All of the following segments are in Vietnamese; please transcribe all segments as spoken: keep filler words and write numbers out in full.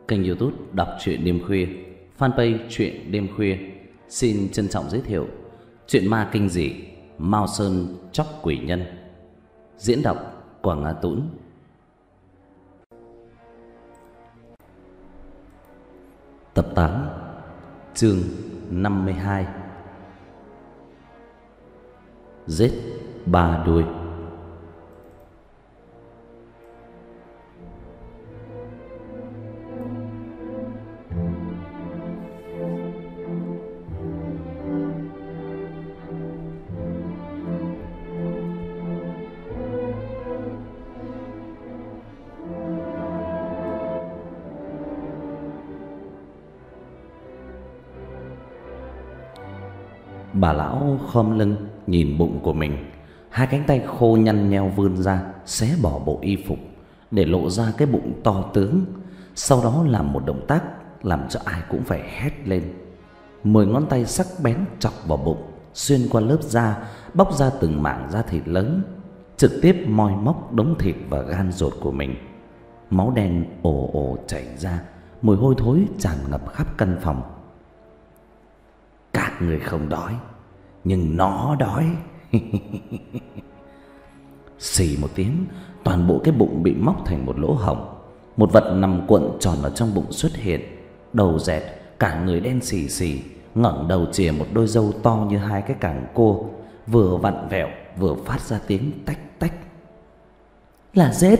Kênh YouTube đọc truyện đêm khuya, fanpage truyện đêm khuya xin trân trọng giới thiệu truyện ma kinh dị Mao Sơn Chóc Quỷ Nhân. Diễn đọc Quảng Á Tũng. Tập tám, chương năm mươi hai. Giết ba đuôi. Bà lão khom lưng nhìn bụng của mình, hai cánh tay khô nhăn nheo vươn ra xé bỏ bộ y phục để lộ ra cái bụng to tướng. Sau đó làm một động tác làm cho ai cũng phải hét lên. Mười ngón tay sắc bén chọc vào bụng, xuyên qua lớp da, bóc ra từng mảng da thịt lớn, trực tiếp moi móc đống thịt và gan ruột của mình. Máu đen ồ ồ chảy ra, mùi hôi thối tràn ngập khắp căn phòng. Các người không đói, nhưng nó đói. Xì một tiếng, toàn bộ cái bụng bị móc thành một lỗ hổng. Một vật nằm cuộn tròn ở trong bụng xuất hiện, đầu dẹt, cả người đen xì xì, ngẩng đầu chìa một đôi râu to như hai cái càng cua, vừa vặn vẹo vừa phát ra tiếng tách tách. Là rết!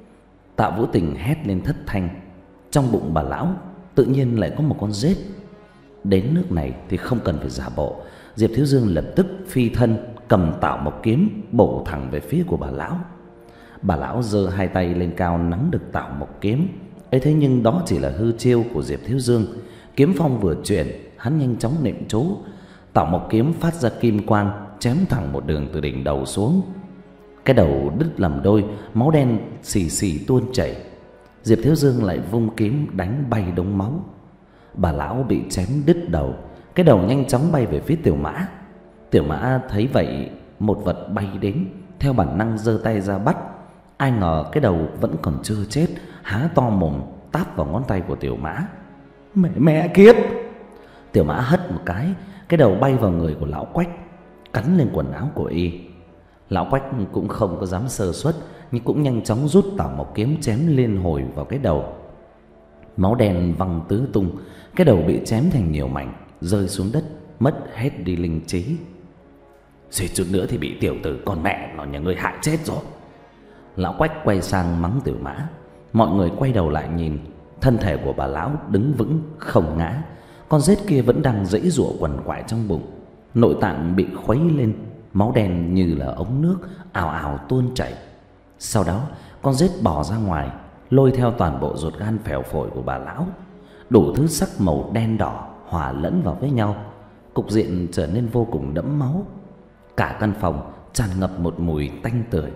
Tạ Vũ Tình hét lên thất thanh. Trong bụng bà lão tự nhiên lại có một con rết. Đến nước này thì không cần phải giả bộ, Diệp Thiếu Dương lập tức phi thân, cầm Tảo Mộc kiếm bổ thẳng về phía của bà lão. Bà lão giơ hai tay lên cao nắm được Tảo Mộc kiếm. Ấy thế nhưng đó chỉ là hư chiêu của Diệp Thiếu Dương. Kiếm phong vừa chuyển, hắn nhanh chóng niệm chú, Tảo Mộc kiếm phát ra kim quang, chém thẳng một đường từ đỉnh đầu xuống. Cái đầu đứt làm đôi, máu đen xì xì tuôn chảy. Diệp Thiếu Dương lại vung kiếm đánh bay đống máu. Bà lão bị chém đứt đầu, cái đầu nhanh chóng bay về phía Tiểu Mã. Tiểu Mã thấy vậy, một vật bay đến, theo bản năng giơ tay ra bắt. Ai ngờ cái đầu vẫn còn chưa chết, há to mồm táp vào ngón tay của Tiểu Mã. Mẹ mẹ kiếp! Tiểu Mã hất một cái, cái đầu bay vào người của lão Quách, cắn lên quần áo của y. Lão Quách cũng không có dám sơ suất, nhưng cũng nhanh chóng rút Tảo Mộc kiếm chém liên hồi vào cái đầu. Máu đen văng tứ tung, cái đầu bị chém thành nhiều mảnh, rơi xuống đất, mất hết đi linh trí. Suýt chút nữa thì bị tiểu tử con mẹ nó nhà ngươi hại chết rồi. Lão Quách quay sang mắng Tiểu Mã. Mọi người quay đầu lại nhìn, thân thể của bà lão đứng vững không ngã. Con rết kia vẫn đang giãy giụa quằn quại trong bụng, nội tạng bị khuấy lên, máu đen như là ống nước ào ào tuôn chảy. Sau đó con rết bò ra ngoài, lôi theo toàn bộ ruột gan phèo phổi của bà lão. Đủ thứ sắc màu đen đỏ hòa lẫn vào với nhau, cục diện trở nên vô cùng đẫm máu. Cả căn phòng tràn ngập một mùi tanh tưởi.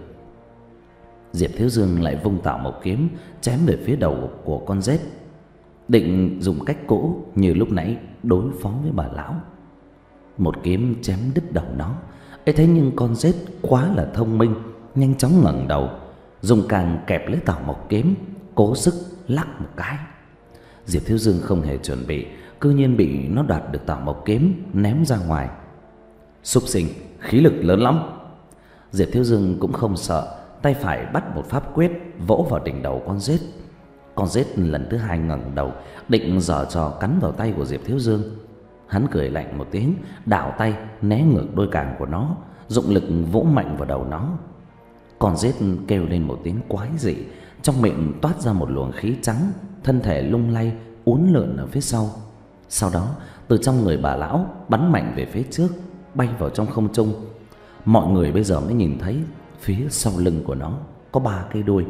Diệp Thiếu Dương lại vung Tảo Mộc kiếm chém về phía đầu của con rết, định dùng cách cũ như lúc nãy đối phó với bà lão. Một kiếm chém đứt đầu nó. Ấy thế nhưng con rết quá là thông minh, nhanh chóng ngẩng đầu, dùng càng kẹp lấy Tảo Mộc kiếm, cố sức lắc một cái. Diệp Thiếu Dương không hề chuẩn bị, cư nhiên bị nó đoạt được Tảo Mộc kiếm ném ra ngoài. Súc sinh, khí lực lớn lắm. Diệp Thiếu Dương cũng không sợ, tay phải bắt một pháp quyết vỗ vào đỉnh đầu con rết. Con rết lần thứ hai ngẩng đầu, định giở trò cắn vào tay của Diệp Thiếu Dương. Hắn cười lạnh một tiếng, đảo tay né ngược đôi càng của nó, dụng lực vỗ mạnh vào đầu nó. Con rết kêu lên một tiếng quái dị, trong miệng toát ra một luồng khí trắng, thân thể lung lay uốn lượn ở phía sau. Sau đó từ trong người bà lão bắn mạnh về phía trước, bay vào trong không trung. Mọi người bây giờ mới nhìn thấy phía sau lưng của nó có ba cây đuôi.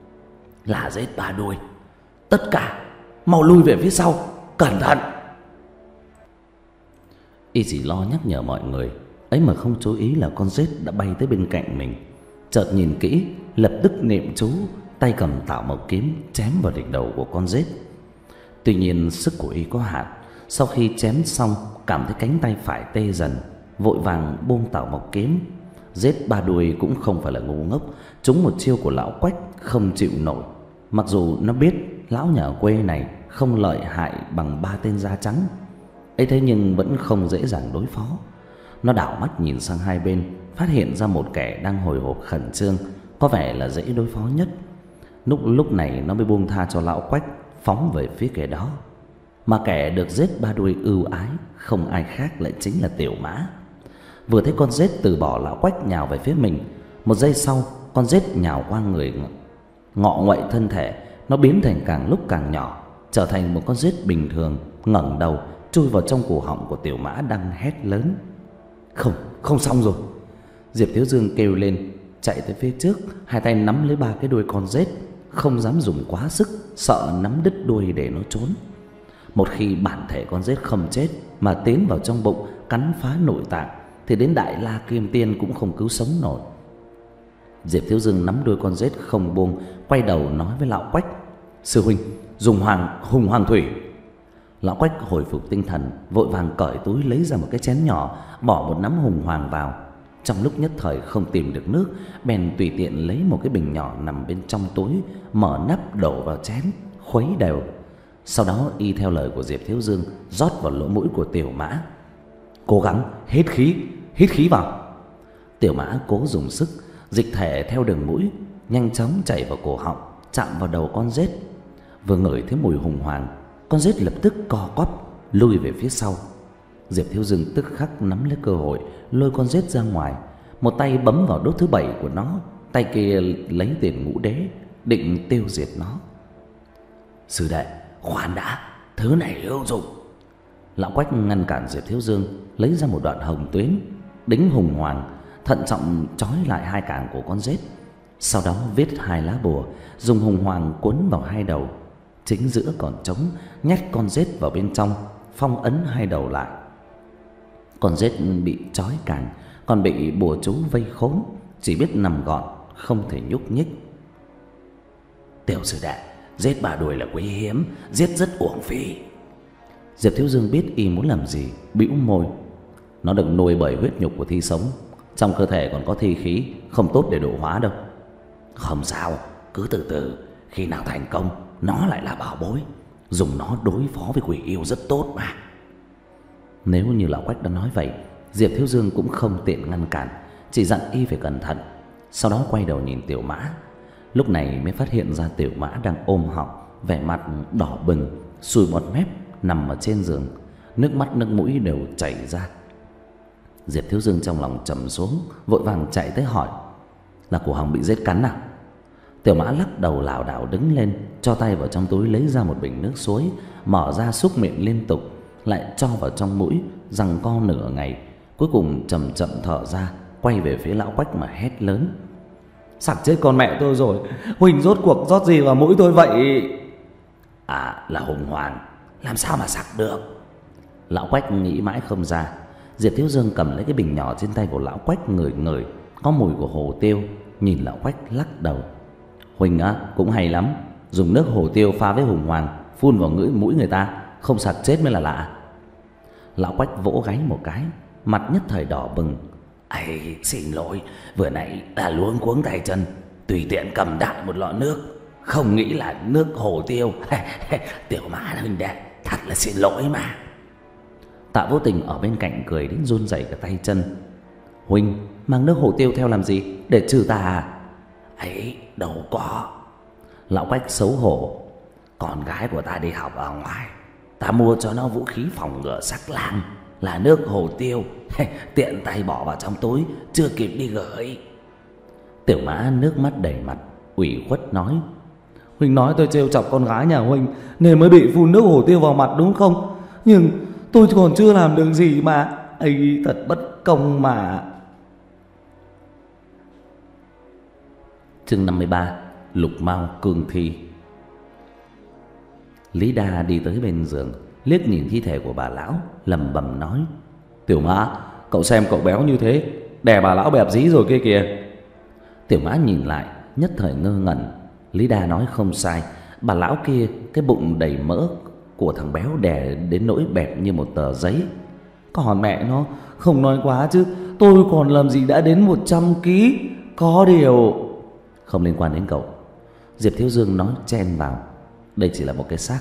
Là rết ba đuôi. Tất cả mau lui về phía sau, cẩn thận! Y chỉ lo nhắc nhở mọi người, ấy mà không chú ý là con rết đã bay tới bên cạnh mình. Chợt nhìn kỹ, lập tức niệm chú, tay cầm Tảo Mộc kiếm chém vào đỉnh đầu của con rết. Tuy nhiên sức của y có hạn, sau khi chém xong cảm thấy cánh tay phải tê dần, vội vàng buông Tảo Mộc kiếm. Rết ba đuôi cũng không phải là ngu ngốc, trúng một chiêu của lão Quách không chịu nổi. Mặc dù nó biết lão nhà quê này không lợi hại bằng ba tên da trắng. Ấy thế nhưng vẫn không dễ dàng đối phó. Nó đảo mắt nhìn sang hai bên, phát hiện ra một kẻ đang hồi hộp khẩn trương, có vẻ là dễ đối phó nhất. Lúc lúc này nó mới buông tha cho lão Quách, phóng về phía kẻ đó. Mà kẻ được giết ba đuôi ưu ái không ai khác lại chính là Tiểu Mã. Vừa thấy con rết từ bỏ lão Quách nhào về phía mình, một giây sau con rết nhào qua người, ngọ nguậy thân thể. Nó biến thành càng lúc càng nhỏ, trở thành một con rết bình thường, ngẩng đầu chui vào trong cổ họng của Tiểu Mã đang hét lớn. Không, không xong rồi. Diệp Thiếu Dương kêu lên, chạy tới phía trước, hai tay nắm lấy ba cái đuôi con rết, không dám dùng quá sức, sợ nắm đứt đuôi để nó trốn. Một khi bản thể con rết không chết mà tiến vào trong bụng cắn phá nội tạng thì đến Đại La Kim Tiên cũng không cứu sống nổi. Diệp Thiếu Dương nắm đuôi con rết không buông, quay đầu nói với lão Quách: Sư huynh, dùng hoàng hùng hoàng thủy. Lão Quách hồi phục tinh thần, vội vàng cởi túi lấy ra một cái chén nhỏ, bỏ một nắm hùng hoàng vào. Trong lúc nhất thời không tìm được nước, bèn tùy tiện lấy một cái bình nhỏ nằm bên trong túi, mở nắp đổ vào chén, khuấy đều. Sau đó y theo lời của Diệp Thiếu Dương rót vào lỗ mũi của Tiểu Mã. Cố gắng hít khí, hít khí vào. Tiểu Mã cố dùng sức, dịch thể theo đường mũi nhanh chóng chảy vào cổ họng, chạm vào đầu con rết. Vừa ngửi thấy mùi hùng hoàng, con rết lập tức co quắp lùi về phía sau. Diệp Thiếu Dương tức khắc nắm lấy cơ hội lôi con rết ra ngoài, một tay bấm vào đốt thứ bảy của nó, tay kia lấy tiền ngũ đế định tiêu diệt nó. Sư đệ, khoan đã, thứ này hữu dụng. Lão Quách ngăn cản Diệp Thiếu Dương, lấy ra một đoạn hồng tuyến, đính hùng hoàng, thận trọng trói lại hai càng của con rết. Sau đó viết hai lá bùa, dùng hùng hoàng quấn vào hai đầu, chính giữa còn trống, nhét con rết vào bên trong, phong ấn hai đầu lại. Con rết bị trói càng, còn bị bùa chú vây khốn, chỉ biết nằm gọn, không thể nhúc nhích. Tiểu sư đệ, giết ba đuôi là quý hiếm, giết rất uổng phí. Diệp Thiếu Dương biết y muốn làm gì, bĩu môi. Nó được nuôi bởi huyết nhục của thi sống, trong cơ thể còn có thi khí, không tốt để độ hóa đâu. Không sao, cứ từ từ, khi nào thành công, nó lại là bảo bối. Dùng nó đối phó với quỷ yêu rất tốt mà. Nếu như lão Quách đã nói vậy, Diệp Thiếu Dương cũng không tiện ngăn cản, chỉ dặn y phải cẩn thận. Sau đó quay đầu nhìn Tiểu Mã. Lúc này mới phát hiện ra Tiểu Mã đang ôm họng, vẻ mặt đỏ bừng, sùi bọt mép, nằm ở trên giường, nước mắt nước mũi đều chảy ra. Diệp Thiếu Dương trong lòng trầm xuống, vội vàng chạy tới hỏi: Là cổ họng bị rết cắn à? Tiểu Mã lắc đầu lảo đảo đứng lên, cho tay vào trong túi lấy ra một bình nước suối, mở ra xúc miệng liên tục, lại cho vào trong mũi, giằng co nửa ngày, cuối cùng chậm chậm thở ra, quay về phía lão Quách mà hét lớn: Sặc chết con mẹ tôi rồi, Huỳnh rốt cuộc rót gì vào mũi tôi vậy? À, là hùng hoàng, làm sao mà sặc được? Lão Quách nghĩ mãi không ra. Diệp Thiếu Dương cầm lấy cái bình nhỏ trên tay của lão Quách, ngửi ngửi, có mùi của hồ tiêu, nhìn lão Quách lắc đầu. Huỳnh á, cũng hay lắm, dùng nước hồ tiêu pha với hùng hoàng, phun vào ngửi mũi người ta, không sặc chết mới là lạ. Lão Quách vỗ gáy một cái, mặt nhất thời đỏ bừng. Ây, xin lỗi, vừa nãy là luống cuống tay chân, tùy tiện cầm đại một lọ nước, không nghĩ là nước hồ tiêu. Tiểu Mã huynh đệ, thật là xin lỗi mà. Tạ Vô Tình ở bên cạnh cười đến run rẩy cả tay chân. Huynh mang nước hồ tiêu theo làm gì, để trừ tà à? Ấy, đâu có. Lão Quách xấu hổ. Con gái của ta đi học ở ngoài, ta mua cho nó vũ khí phòng ngừa sắc lang, là nước hồ tiêu. Tiện tay bỏ vào trong túi, chưa kịp đi gửi. Tiểu Mã nước mắt đầy mặt, ủy khuất nói: Huynh nói tôi trêu chọc con gái nhà Huynh nên mới bị phun nước hồ tiêu vào mặt đúng không? Nhưng tôi còn chưa làm được gì mà. Ấy, thật bất công mà. Chương năm mươi ba. Lục Mao cương thi. Lý Đa đi tới bên giường, liếc nhìn thi thể của bà lão, lẩm bẩm nói: Tiểu Mã, cậu xem cậu béo như thế, đè bà lão bẹp dí rồi kia kìa. Tiểu Mã nhìn lại, nhất thời ngơ ngẩn. Lý Đa nói không sai, bà lão kia cái bụng đầy mỡ của thằng béo đè đến nỗi bẹp như một tờ giấy. Còn mẹ nó, không nói quá chứ, tôi còn làm gì đã đến một trăm ký. Có điều không liên quan đến cậu. Diệp Thiếu Dương nói chen vào: Đây chỉ là một cái xác,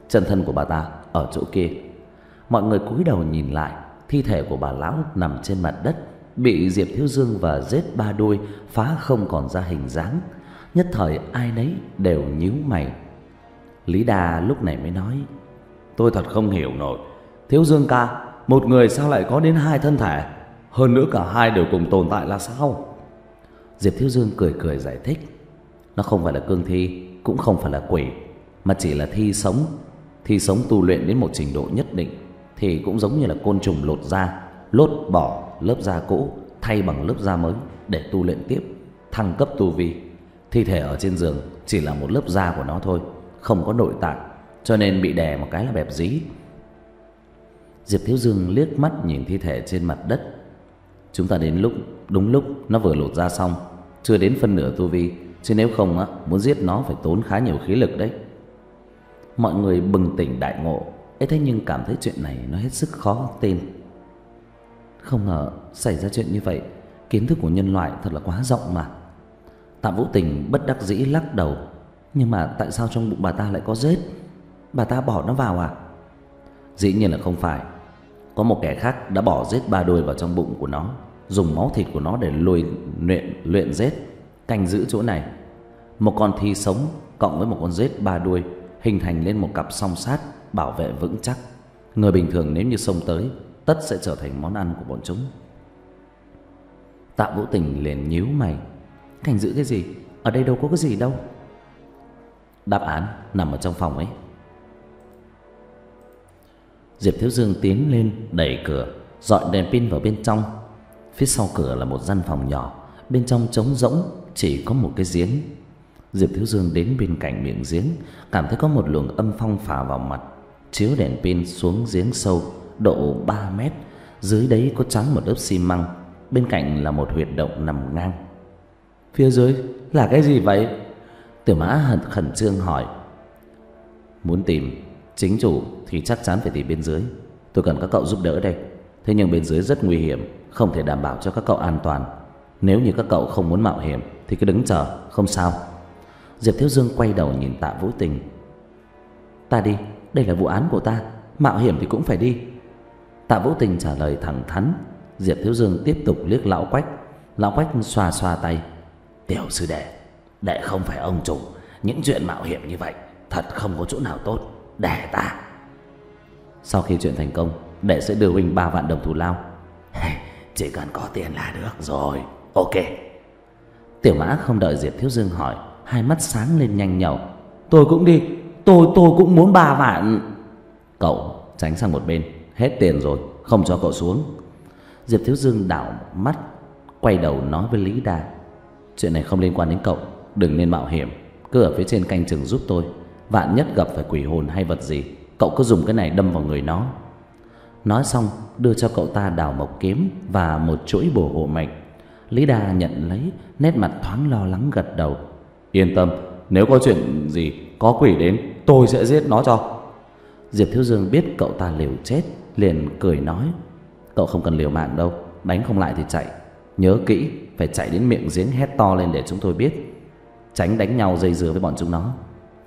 Chân thân của bà ta ở chỗ kia. Mọi người cúi đầu nhìn lại, thi thể của bà lão nằm trên mặt đất, bị Diệp Thiếu Dương và Rết Ba Đuôi phá không còn ra hình dáng. Nhất thời ai nấy đều nhíu mày. Lý Đa lúc này mới nói: tôi thật không hiểu nổi, Thiếu Dương ca, một người sao lại có đến hai thân thể, hơn nữa cả hai đều cùng tồn tại là sao? Diệp Thiếu Dương cười cười giải thích: nó không phải là cương thi, cũng không phải là quỷ, mà chỉ là thi sống. Thi sống tu luyện đến một trình độ nhất định thì cũng giống như là côn trùng lột da, lột bỏ lớp da cũ, thay bằng lớp da mới để tu luyện tiếp, thăng cấp tu vi. Thi thể ở trên giường chỉ là một lớp da của nó thôi, không có nội tạng, cho nên bị đè một cái là bẹp dí. Diệp Thiếu Dương liếc mắt nhìn thi thể trên mặt đất. Chúng ta đến lúc đúng lúc nó vừa lột da xong, chưa đến phân nửa tu vi, chứ nếu không á, muốn giết nó phải tốn khá nhiều khí lực đấy. Mọi người bừng tỉnh đại ngộ, ấy thế nhưng cảm thấy chuyện này nó hết sức khó tin. Không ngờ xảy ra chuyện như vậy, kiến thức của nhân loại thật là quá rộng mà. Tạ Vũ Tình bất đắc dĩ lắc đầu: nhưng mà tại sao trong bụng bà ta lại có rết? Bà ta bỏ nó vào à? Dĩ nhiên là không phải. Có một kẻ khác đã bỏ rết ba đuôi vào trong bụng của nó, dùng máu thịt của nó để lùi luyện luyện rết, canh giữ chỗ này. Một con thi sống cộng với một con rết ba đuôi hình thành lên một cặp song sát bảo vệ vững chắc. Người bình thường nếu như xông tới, tất sẽ trở thành món ăn của bọn chúng. Tạ Vũ Tình liền nhíu mày: canh giữ cái gì? Ở đây đâu có cái gì đâu. Đáp án nằm ở trong phòng ấy. Diệp Thiếu Dương tiến lên đẩy cửa, dọi đèn pin vào bên trong. Phía sau cửa là một gian phòng nhỏ, bên trong trống rỗng, chỉ có một cái giếng. Diệp Thiếu Dương đến bên cạnh miệng giếng, cảm thấy có một luồng âm phong phả vào mặt, chiếu đèn pin xuống giếng sâu độ ba mét. Dưới đấy có trắng một lớp xi măng, bên cạnh là một huyệt động nằm ngang. Phía dưới là cái gì vậy? Tiểu Mã khẩn trương hỏi. Muốn tìm chính chủ thì chắc chắn phải tìm bên dưới. Tôi cần các cậu giúp đỡ đây. Thế nhưng bên dưới rất nguy hiểm, không thể đảm bảo cho các cậu an toàn. Nếu như các cậu không muốn mạo hiểm thì cứ đứng chờ, không sao. Diệp Thiếu Dương quay đầu nhìn Tạ Vũ Tình. Ta đi, đây là vụ án của ta, mạo hiểm thì cũng phải đi. Tạ Vũ Tình trả lời thẳng thắn. Diệp Thiếu Dương tiếp tục liếc Lão Quách. Lão Quách xoa xoa tay. Tiểu sư đệ, đệ không phải ông chủ, những chuyện mạo hiểm như vậy thật không có chỗ nào tốt, để ta. Sau khi chuyện thành công, đệ sẽ đưa huynh ba vạn đồng thù lao. Chỉ cần có tiền là được rồi. Ok. Tiểu Mã không đợi Diệp Thiếu Dương hỏi, hai mắt sáng lên nhanh nhậu. Tôi cũng đi, tôi tôi cũng muốn ba vạn. Cậu tránh sang một bên, hết tiền rồi, không cho cậu xuống. Diệp Thiếu Dương đảo mắt, quay đầu nói với Lý Đa. Chuyện này không liên quan đến cậu, đừng nên mạo hiểm, cứ ở phía trên canh chừng giúp tôi. Vạn nhất gặp phải quỷ hồn hay vật gì, cậu cứ dùng cái này đâm vào người nó. Nói xong đưa cho cậu ta đào mộc kiếm và một chuỗi bổ hộ mệnh. Lý Đa nhận lấy, nét mặt thoáng lo lắng gật đầu. Yên tâm, nếu có chuyện gì, có quỷ đến, tôi sẽ giết nó cho. Diệp Thiếu Dương biết cậu ta liều chết, liền cười nói. Cậu không cần liều mạng đâu, đánh không lại thì chạy. Nhớ kỹ, phải chạy đến miệng giếng hét to lên để chúng tôi biết, tránh đánh nhau dây dưa với bọn chúng nó.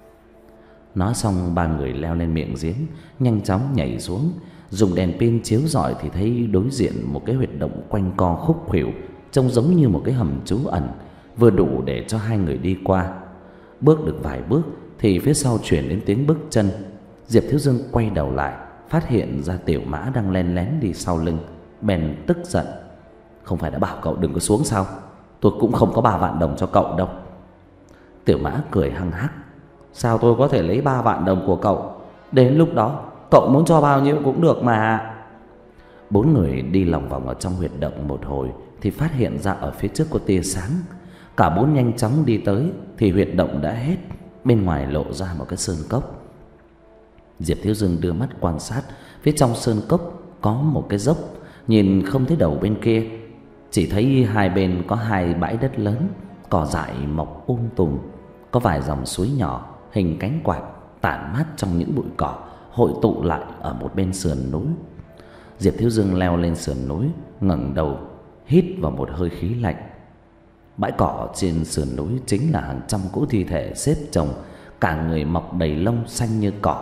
Nói xong ba người leo lên miệng giếng, nhanh chóng nhảy xuống. Dùng đèn pin chiếu rọi thì thấy đối diện một cái huyệt động quanh co khúc khuỷu, trông giống như một cái hầm trú ẩn, vừa đủ để cho hai người đi qua. Bước được vài bước thì phía sau chuyển đến tiếng bước chân. Diệp Thiếu Dương quay đầu lại, phát hiện ra Tiểu Mã đang len lén đi sau lưng, bèn tức giận. Không phải đã bảo cậu đừng có xuống sao? Tôi cũng không có ba vạn đồng cho cậu đâu. Tiểu Mã cười hăng hắc. Sao tôi có thể lấy ba vạn đồng của cậu? Đến lúc đó cậu muốn cho bao nhiêu cũng được mà. Bốn người đi lòng vòng ở trong huyệt động một hồi thì phát hiện ra ở phía trước có tia sáng. Cả bốn nhanh chóng đi tới thì huyệt động đã hết, bên ngoài lộ ra một cái sơn cốc. Diệp Thiếu Dương đưa mắt quan sát, phía trong sơn cốc có một cái dốc, nhìn không thấy đầu bên kia, chỉ thấy hai bên có hai bãi đất lớn, cỏ dại mọc um tùm, có vài dòng suối nhỏ hình cánh quạt tản mát trong những bụi cỏ, hội tụ lại ở một bên sườn núi. Diệp Thiếu Dương leo lên sườn núi, ngẩng đầu hít vào một hơi khí lạnh. Bãi cỏ trên sườn núi chính là hàng trăm cỗ thi thể xếp chồng, cả người mọc đầy lông xanh như cỏ,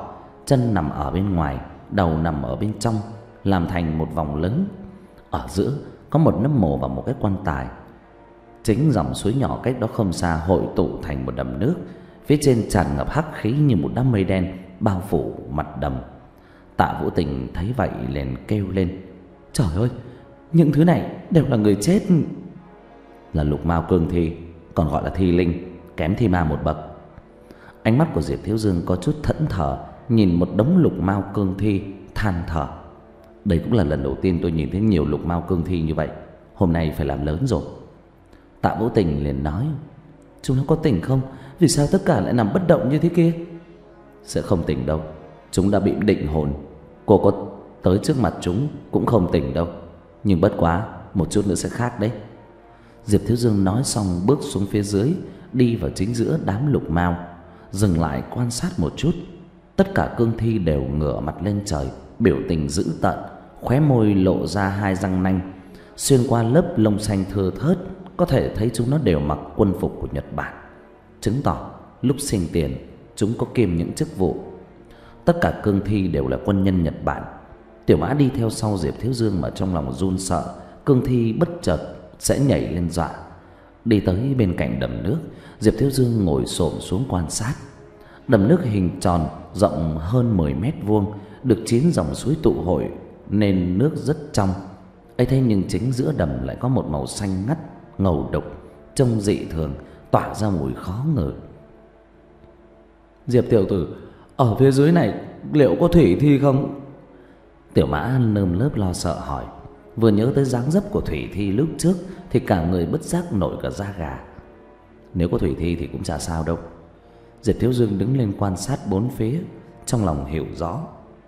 chân nằm ở bên ngoài, đầu nằm ở bên trong, làm thành một vòng lớn. Ở giữa có một nấm mồ và một cái quan tài. Chính dòng suối nhỏ cách đó không xa hội tụ thành một đầm nước, phía trên tràn ngập hắc khí như một đám mây đen bao phủ mặt đầm. Tạ Vũ Tình thấy vậy liền kêu lên: "Trời ơi, những thứ này đều là người chết." Là lục mao cương thi, còn gọi là thi linh, kém thi ma một bậc. Ánh mắt của Diệp Thiếu Dương có chút thẫn thờ, nhìn một đống lục mao cương thi than thở: "Đây cũng là lần đầu tiên tôi nhìn thấy nhiều lục mao cương thi như vậy, hôm nay phải làm lớn rồi." Tạ Vũ Tình liền nói: "Chúng nó có tỉnh không? Vì sao tất cả lại nằm bất động như thế kia?" "Sẽ không tỉnh đâu, chúng đã bị định hồn. Cô có tới trước mặt chúng cũng không tỉnh đâu. Nhưng bất quá một chút nữa sẽ khác đấy." Diệp Thiếu Dương nói xong bước xuống phía dưới, đi vào chính giữa đám lục mao, dừng lại quan sát một chút. Tất cả cương thi đều ngửa mặt lên trời, biểu tình dữ tợn, khóe môi lộ ra hai răng nanh. Xuyên qua lớp lông xanh thưa thớt, có thể thấy chúng nó đều mặc quân phục của Nhật Bản, chứng tỏ lúc sinh tiền chúng có kiêm những chức vụ. Tất cả cương thi đều là quân nhân Nhật Bản. Tiểu Mã đi theo sau Diệp Thiếu Dương mà trong lòng run sợ, cương thi bất chợt sẽ nhảy lên dọa. Đi tới bên cạnh đầm nước, Diệp Thiếu Dương ngồi xổm xuống quan sát. Đầm nước hình tròn, rộng hơn mười mét vuông, được chín dòng suối tụ hội nên nước rất trong. ấy thế nhưng chính giữa đầm lại có một màu xanh ngắt ngầu đục, trông dị thường, tỏa ra mùi khó ngửi. "Diệp tiểu tử, ở phía dưới này liệu có thủy thi không?" Tiểu Mã nơm nớp lo sợ hỏi. Vừa nhớ tới dáng dấp của thủy thi lúc trước thì cả người bất giác nổi cả da gà. Nếu có thủy thi thì cũng chả sao đâu. Diệp Thiếu Dương đứng lên quan sát bốn phía, trong lòng hiểu rõ.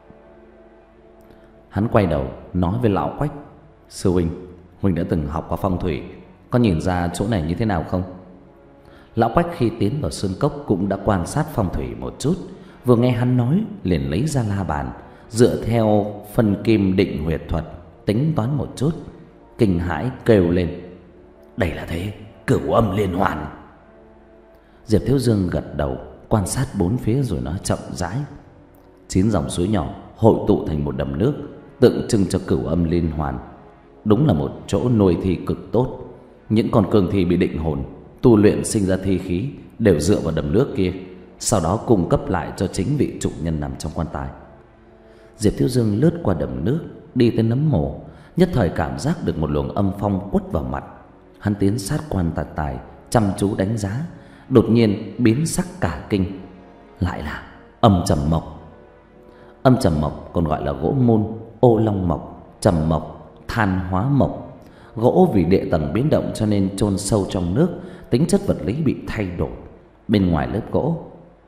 Hắn quay đầu nói với lão Quách: "Sư huynh, huynh đã từng học qua phong thủy, có nhìn ra chỗ này như thế nào không?" Lão Quách khi tiến vào sơn cốc cũng đã quan sát phong thủy một chút, vừa nghe hắn nói liền lấy ra la bàn, dựa theo phân kim định huyệt thuật tính toán một chút, kinh hãi kêu lên: "Đây là thế cửu âm liên hoàn." Diệp Thiếu Dương gật đầu quan sát bốn phía rồi nói chậm rãi: "Chín dòng suối nhỏ hội tụ thành một đầm nước, tượng trưng cho cửu âm liên hoàn. Đúng là một chỗ nuôi thi cực tốt. Những con cương thi bị định hồn, tu luyện sinh ra thi khí đều dựa vào đầm nước kia, sau đó cung cấp lại cho chính vị chủ nhân nằm trong quan tài." Diệp Thiếu Dương lướt qua đầm nước, đi tới nấm mồ, nhất thời cảm giác được một luồng âm phong quất vào mặt. Hắn tiến sát quan tài tài, chăm chú đánh giá, đột nhiên biến sắc cả kinh. Lại là âm trầm mộc. Âm trầm mộc còn gọi là gỗ môn, ô long mộc, trầm mộc, than hóa mộc. Gỗ vì địa tầng biến động cho nên chôn sâu trong nước, tính chất vật lý bị thay đổi. Bên ngoài lớp gỗ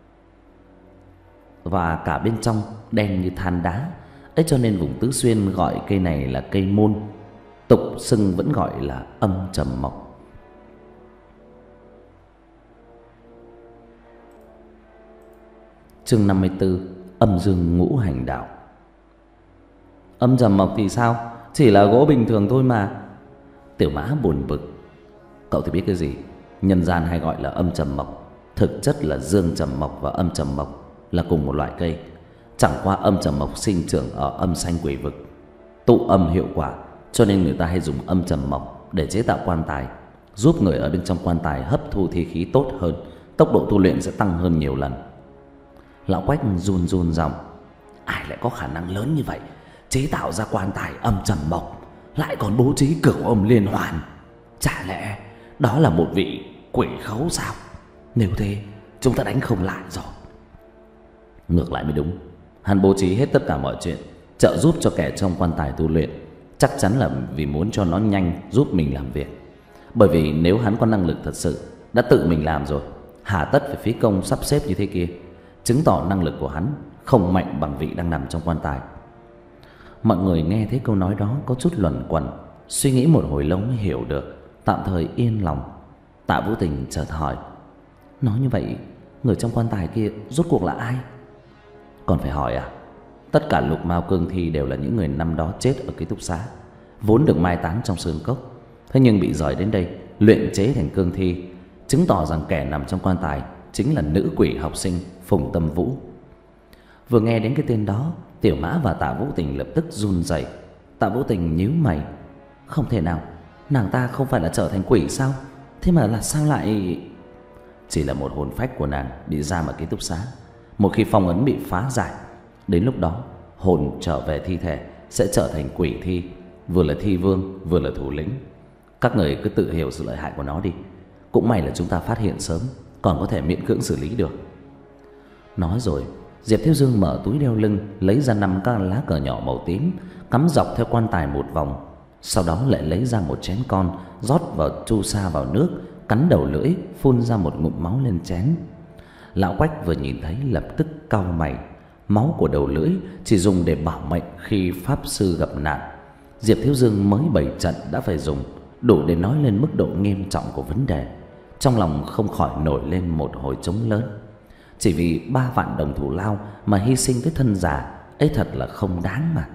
và cả bên trong đen như than đá, ấy cho nên vùng Tứ Xuyên gọi cây này là cây môn, tục xưng vẫn gọi là âm trầm mộc. Chương năm mươi tư: Âm dương ngũ hành đạo. Âm trầm mộc thì sao? Chỉ là gỗ bình thường thôi mà. Tiểu Mã buồn bực. Cậu thì biết cái gì? Nhân gian hay gọi là âm trầm mộc, thực chất là dương trầm mộc và âm trầm mộc là cùng một loại cây. Chẳng qua âm trầm mộc sinh trưởng ở âm xanh quỷ vực, tụ âm hiệu quả, cho nên người ta hay dùng âm trầm mộc để chế tạo quan tài, giúp người ở bên trong quan tài hấp thu thi khí tốt hơn, tốc độ tu luyện sẽ tăng hơn nhiều lần. Lão Quách run run giọng: "Ai lại có khả năng lớn như vậy, chế tạo ra quan tài âm trầm mộc, lại còn bố trí cửu âm liên hoàn? Chả lẽ đó là một vị quỷ khấu sao? Nếu thế chúng ta đánh không lại rồi." Ngược lại mới đúng. Hắn bố trí hết tất cả mọi chuyện, trợ giúp cho kẻ trong quan tài tu luyện, chắc chắn là vì muốn cho nó nhanh giúp mình làm việc. Bởi vì nếu hắn có năng lực thật sự, đã tự mình làm rồi, hà tất phải phí công sắp xếp như thế kia, chứng tỏ năng lực của hắn không mạnh bằng vị đang nằm trong quan tài. Mọi người nghe thấy câu nói đó có chút luẩn quẩn, suy nghĩ một hồi lâu mới hiểu được, tạm thời yên lòng. Tạ Vũ Tình chợt hỏi: "Nói như vậy, người trong quan tài kia rốt cuộc là ai?" "Còn phải hỏi à? Tất cả lục mao cương thi đều là những người năm đó chết ở ký túc xá, vốn được mai táng trong sơn cốc, thế nhưng bị dời đến đây luyện chế thành cương thi, chứng tỏ rằng kẻ nằm trong quan tài chính là nữ quỷ học sinh Phùng Tâm Vũ." Vừa nghe đến cái tên đó, Tiểu Mã và Tạ Vũ Tình lập tức run rẩy. Tạ Vũ Tình nhíu mày. Không thể nào, nàng ta không phải là trở thành quỷ sao? Thế mà là sao lại... Chỉ là một hồn phách của nàng bị giam ở ký túc xá. Một khi phong ấn bị phá giải, đến lúc đó hồn trở về thi thể sẽ trở thành quỷ thi, vừa là thi vương vừa là thủ lĩnh. Các người cứ tự hiểu sự lợi hại của nó đi. Cũng may là chúng ta phát hiện sớm, còn có thể miễn cưỡng xử lý được. Nói rồi, Diệp Thiếu Dương mở túi đeo lưng, lấy ra năm các lá cờ nhỏ màu tím, cắm dọc theo quan tài một vòng. Sau đó lại lấy ra một chén con, rót vào chu sa vào nước, cắn đầu lưỡi, phun ra một ngụm máu lên chén. Lão Quách vừa nhìn thấy lập tức cau mày. Máu của đầu lưỡi chỉ dùng để bảo mệnh khi pháp sư gặp nạn. Diệp Thiếu Dương mới bảy trận đã phải dùng, đủ để nói lên mức độ nghiêm trọng của vấn đề. Trong lòng không khỏi nổi lên một hồi trống lớn. Chỉ vì ba vạn đồng thù lao mà hy sinh cái thân già ấy thật là không đáng mà.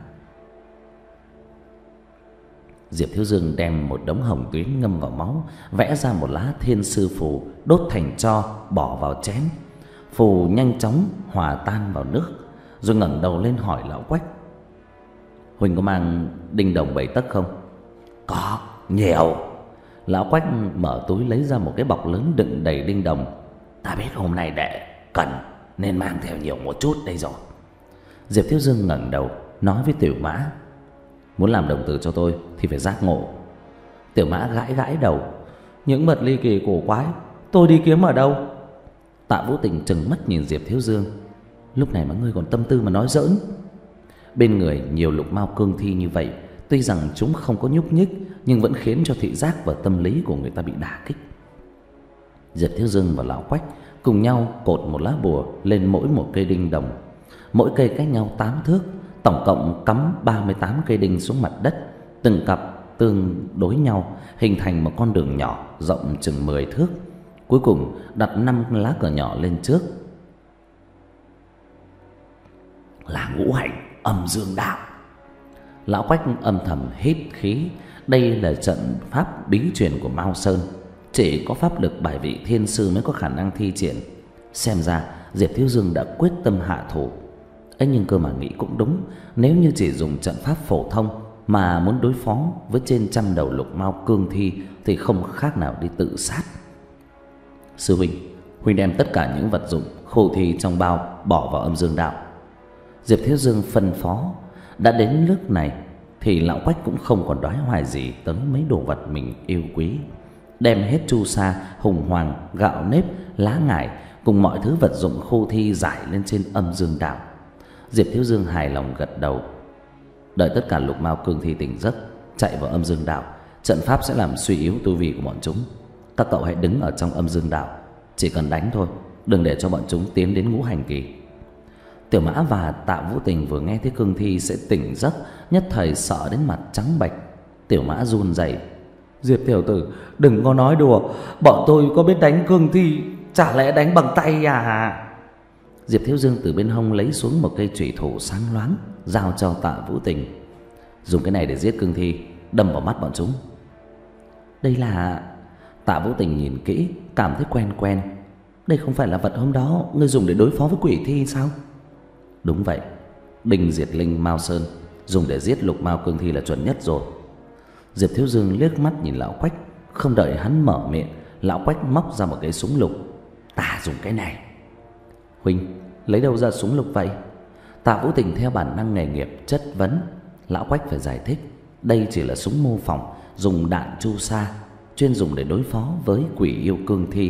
Diệp Thiếu Dương đem một đống hồng tuyến ngâm vào máu, vẽ ra một lá thiên sư phù, đốt thành tro, bỏ vào chén. Phù nhanh chóng hòa tan vào nước, rồi ngẩng đầu lên hỏi lão Quách: Huỳnh có mang đinh đồng bảy tấc không? Có, nhiều. Lão Quách mở túi lấy ra một cái bọc lớn đựng đầy đinh đồng. Ta biết hôm nay đệ cần nên mang theo nhiều một chút đây rồi. Diệp Thiếu Dương ngẩng đầu nói với Tiểu Mã: Muốn làm đồng tử cho tôi thì phải giác ngộ. Tiểu Mã gãi gãi đầu: Những vật ly kỳ cổ quái tôi đi kiếm ở đâu? Tạ Vũ Tình trừng mắt nhìn Diệp Thiếu Dương: Lúc này mà ngươi còn tâm tư mà nói giỡn? Bên người nhiều lục mao cương thi như vậy, tuy rằng chúng không có nhúc nhích, nhưng vẫn khiến cho thị giác và tâm lý của người ta bị đả kích. Diệp Thiếu Dương và lão Quách cùng nhau cột một lá bùa lên mỗi một cây đinh đồng. Mỗi cây cách nhau tám thước, tổng cộng cắm ba mươi tám cây đinh xuống mặt đất, từng cặp tương đối nhau, hình thành một con đường nhỏ rộng chừng mười thước. Cuối cùng đặt năm lá cờ nhỏ lên trước. Là ngũ hành âm dương đạo. Lão Quách âm thầm hít khí. Đây là trận pháp bí truyền của Mao Sơn, chỉ có pháp lực bài vị thiên sư mới có khả năng thi triển. Xem ra Diệp Thiếu Dương đã quyết tâm hạ thủ. ấy nhưng cơ mà nghĩ cũng đúng, nếu như chỉ dùng trận pháp phổ thông mà muốn đối phó với trên trăm đầu lục mao cương thi thì không khác nào đi tự sát. Sư huynh, huynh đem tất cả những vật dụng khô thi trong bao bỏ vào âm dương đạo. Diệp Thiếu Dương phân phó. Đã đến lúc này thì lão Quách cũng không còn đoái hoài gì tới mấy đồ vật mình yêu quý. Đem hết chu sa, hùng hoàng, gạo nếp, lá ngải cùng mọi thứ vật dụng khô thi rải lên trên âm dương đạo. Diệp Thiếu Dương hài lòng gật đầu. Đợi tất cả lục mao cương thi tỉnh giấc, chạy vào âm dương đạo, trận pháp sẽ làm suy yếu tu vi của bọn chúng. Các cậu hãy đứng ở trong âm dương đạo, chỉ cần đánh thôi, đừng để cho bọn chúng tiến đến ngũ hành kỳ. Tiểu Mã và Tạ Vũ Tình vừa nghe thấy cương thi sẽ tỉnh giấc, nhất thời sợ đến mặt trắng bệch. Tiểu Mã run rẩy: Diệp tiểu tử, đừng có nói đùa, bọn tôi có biết đánh cương thi, chả lẽ đánh bằng tay à? Diệp Thiếu Dương từ bên hông lấy xuống một cây chủy thủ sáng loáng, giao cho Tạ Vũ Tình: Dùng cái này để giết cương thi, đâm vào mắt bọn chúng. Đây là... Tạ Vũ Tình nhìn kỹ, cảm thấy quen quen. Đây không phải là vật hôm đó ngươi dùng để đối phó với quỷ thi sao? Đúng vậy, đinh diệt linh Mao Sơn dùng để giết lục mao cương thi là chuẩn nhất rồi. Diệp Thiếu Dương liếc mắt nhìn lão Quách, không đợi hắn mở miệng, lão Quách móc ra một cái súng lục. Ta dùng cái này. Huynh lấy đâu ra súng lục vậy? Tạ Vũ Tình theo bản năng nghề nghiệp chất vấn. Lão Quách phải giải thích, đây chỉ là súng mô phỏng, dùng đạn chu sa, chuyên dùng để đối phó với quỷ yêu cương thi.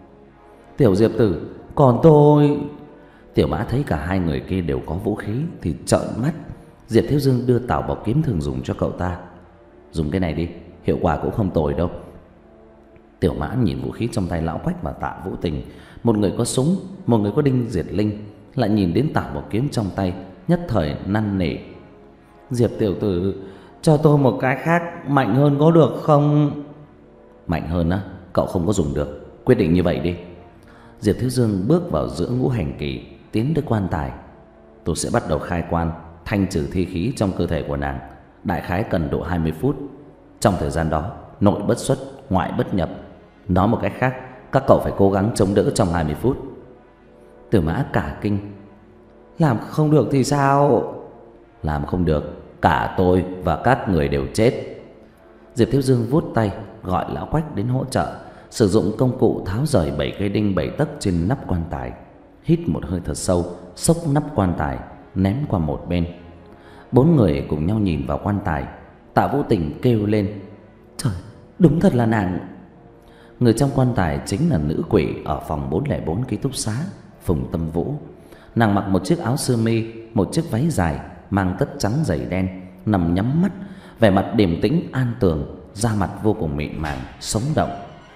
Tiểu Diệp tử, còn tôi... Tiểu Mã thấy cả hai người kia đều có vũ khí thì trợn mắt. Diệp Thiếu Dương đưa tảo bọc kiếm thường dùng cho cậu ta. Dùng cái này đi, hiệu quả cũng không tồi đâu. Tiểu Mã nhìn vũ khí trong tay lão Quách và Tạ Vũ Tình, một người có súng, một người có đinh diệt linh, lại nhìn đến tảo bọc kiếm trong tay, nhất thời năn nỉ. Diệp tiểu tử, cho tôi một cái khác mạnh hơn có được không? Mạnh hơn á? Cậu không có dùng được, quyết định như vậy đi. Diệp Thiếu Dương bước vào giữa ngũ hành kỳ, tiến tới quan tài. Tôi sẽ bắt đầu khai quan, thanh trừ thi khí trong cơ thể của nàng, đại khái cần độ hai mươi phút. Trong thời gian đó, nội bất xuất, ngoại bất nhập. Nói một cách khác, các cậu phải cố gắng chống đỡ trong hai mươi phút. Tiểu Mã cả kinh. Làm không được thì sao? Làm không được, cả tôi và các người đều chết. Diệp Thiếu Dương vuốt tay gọi lão Quách đến hỗ trợ, sử dụng công cụ tháo rời bảy cây đinh bảy tấc trên nắp quan tài. Hít một hơi thật sâu, xốc nắp quan tài ném qua một bên. Bốn người cùng nhau nhìn vào quan tài. Tạ Vũ Tình kêu lên: Trời, đúng thật là nàng. Người trong quan tài chính là nữ quỷ ở phòng bốn không bốn ký túc xá, Phùng Tâm Vũ. Nàng mặc một chiếc áo sơ mi, một chiếc váy dài, mang tất trắng giày đen, nằm nhắm mắt, vẻ mặt điềm tĩnh an tường, da mặt vô cùng mịn màng, sống động.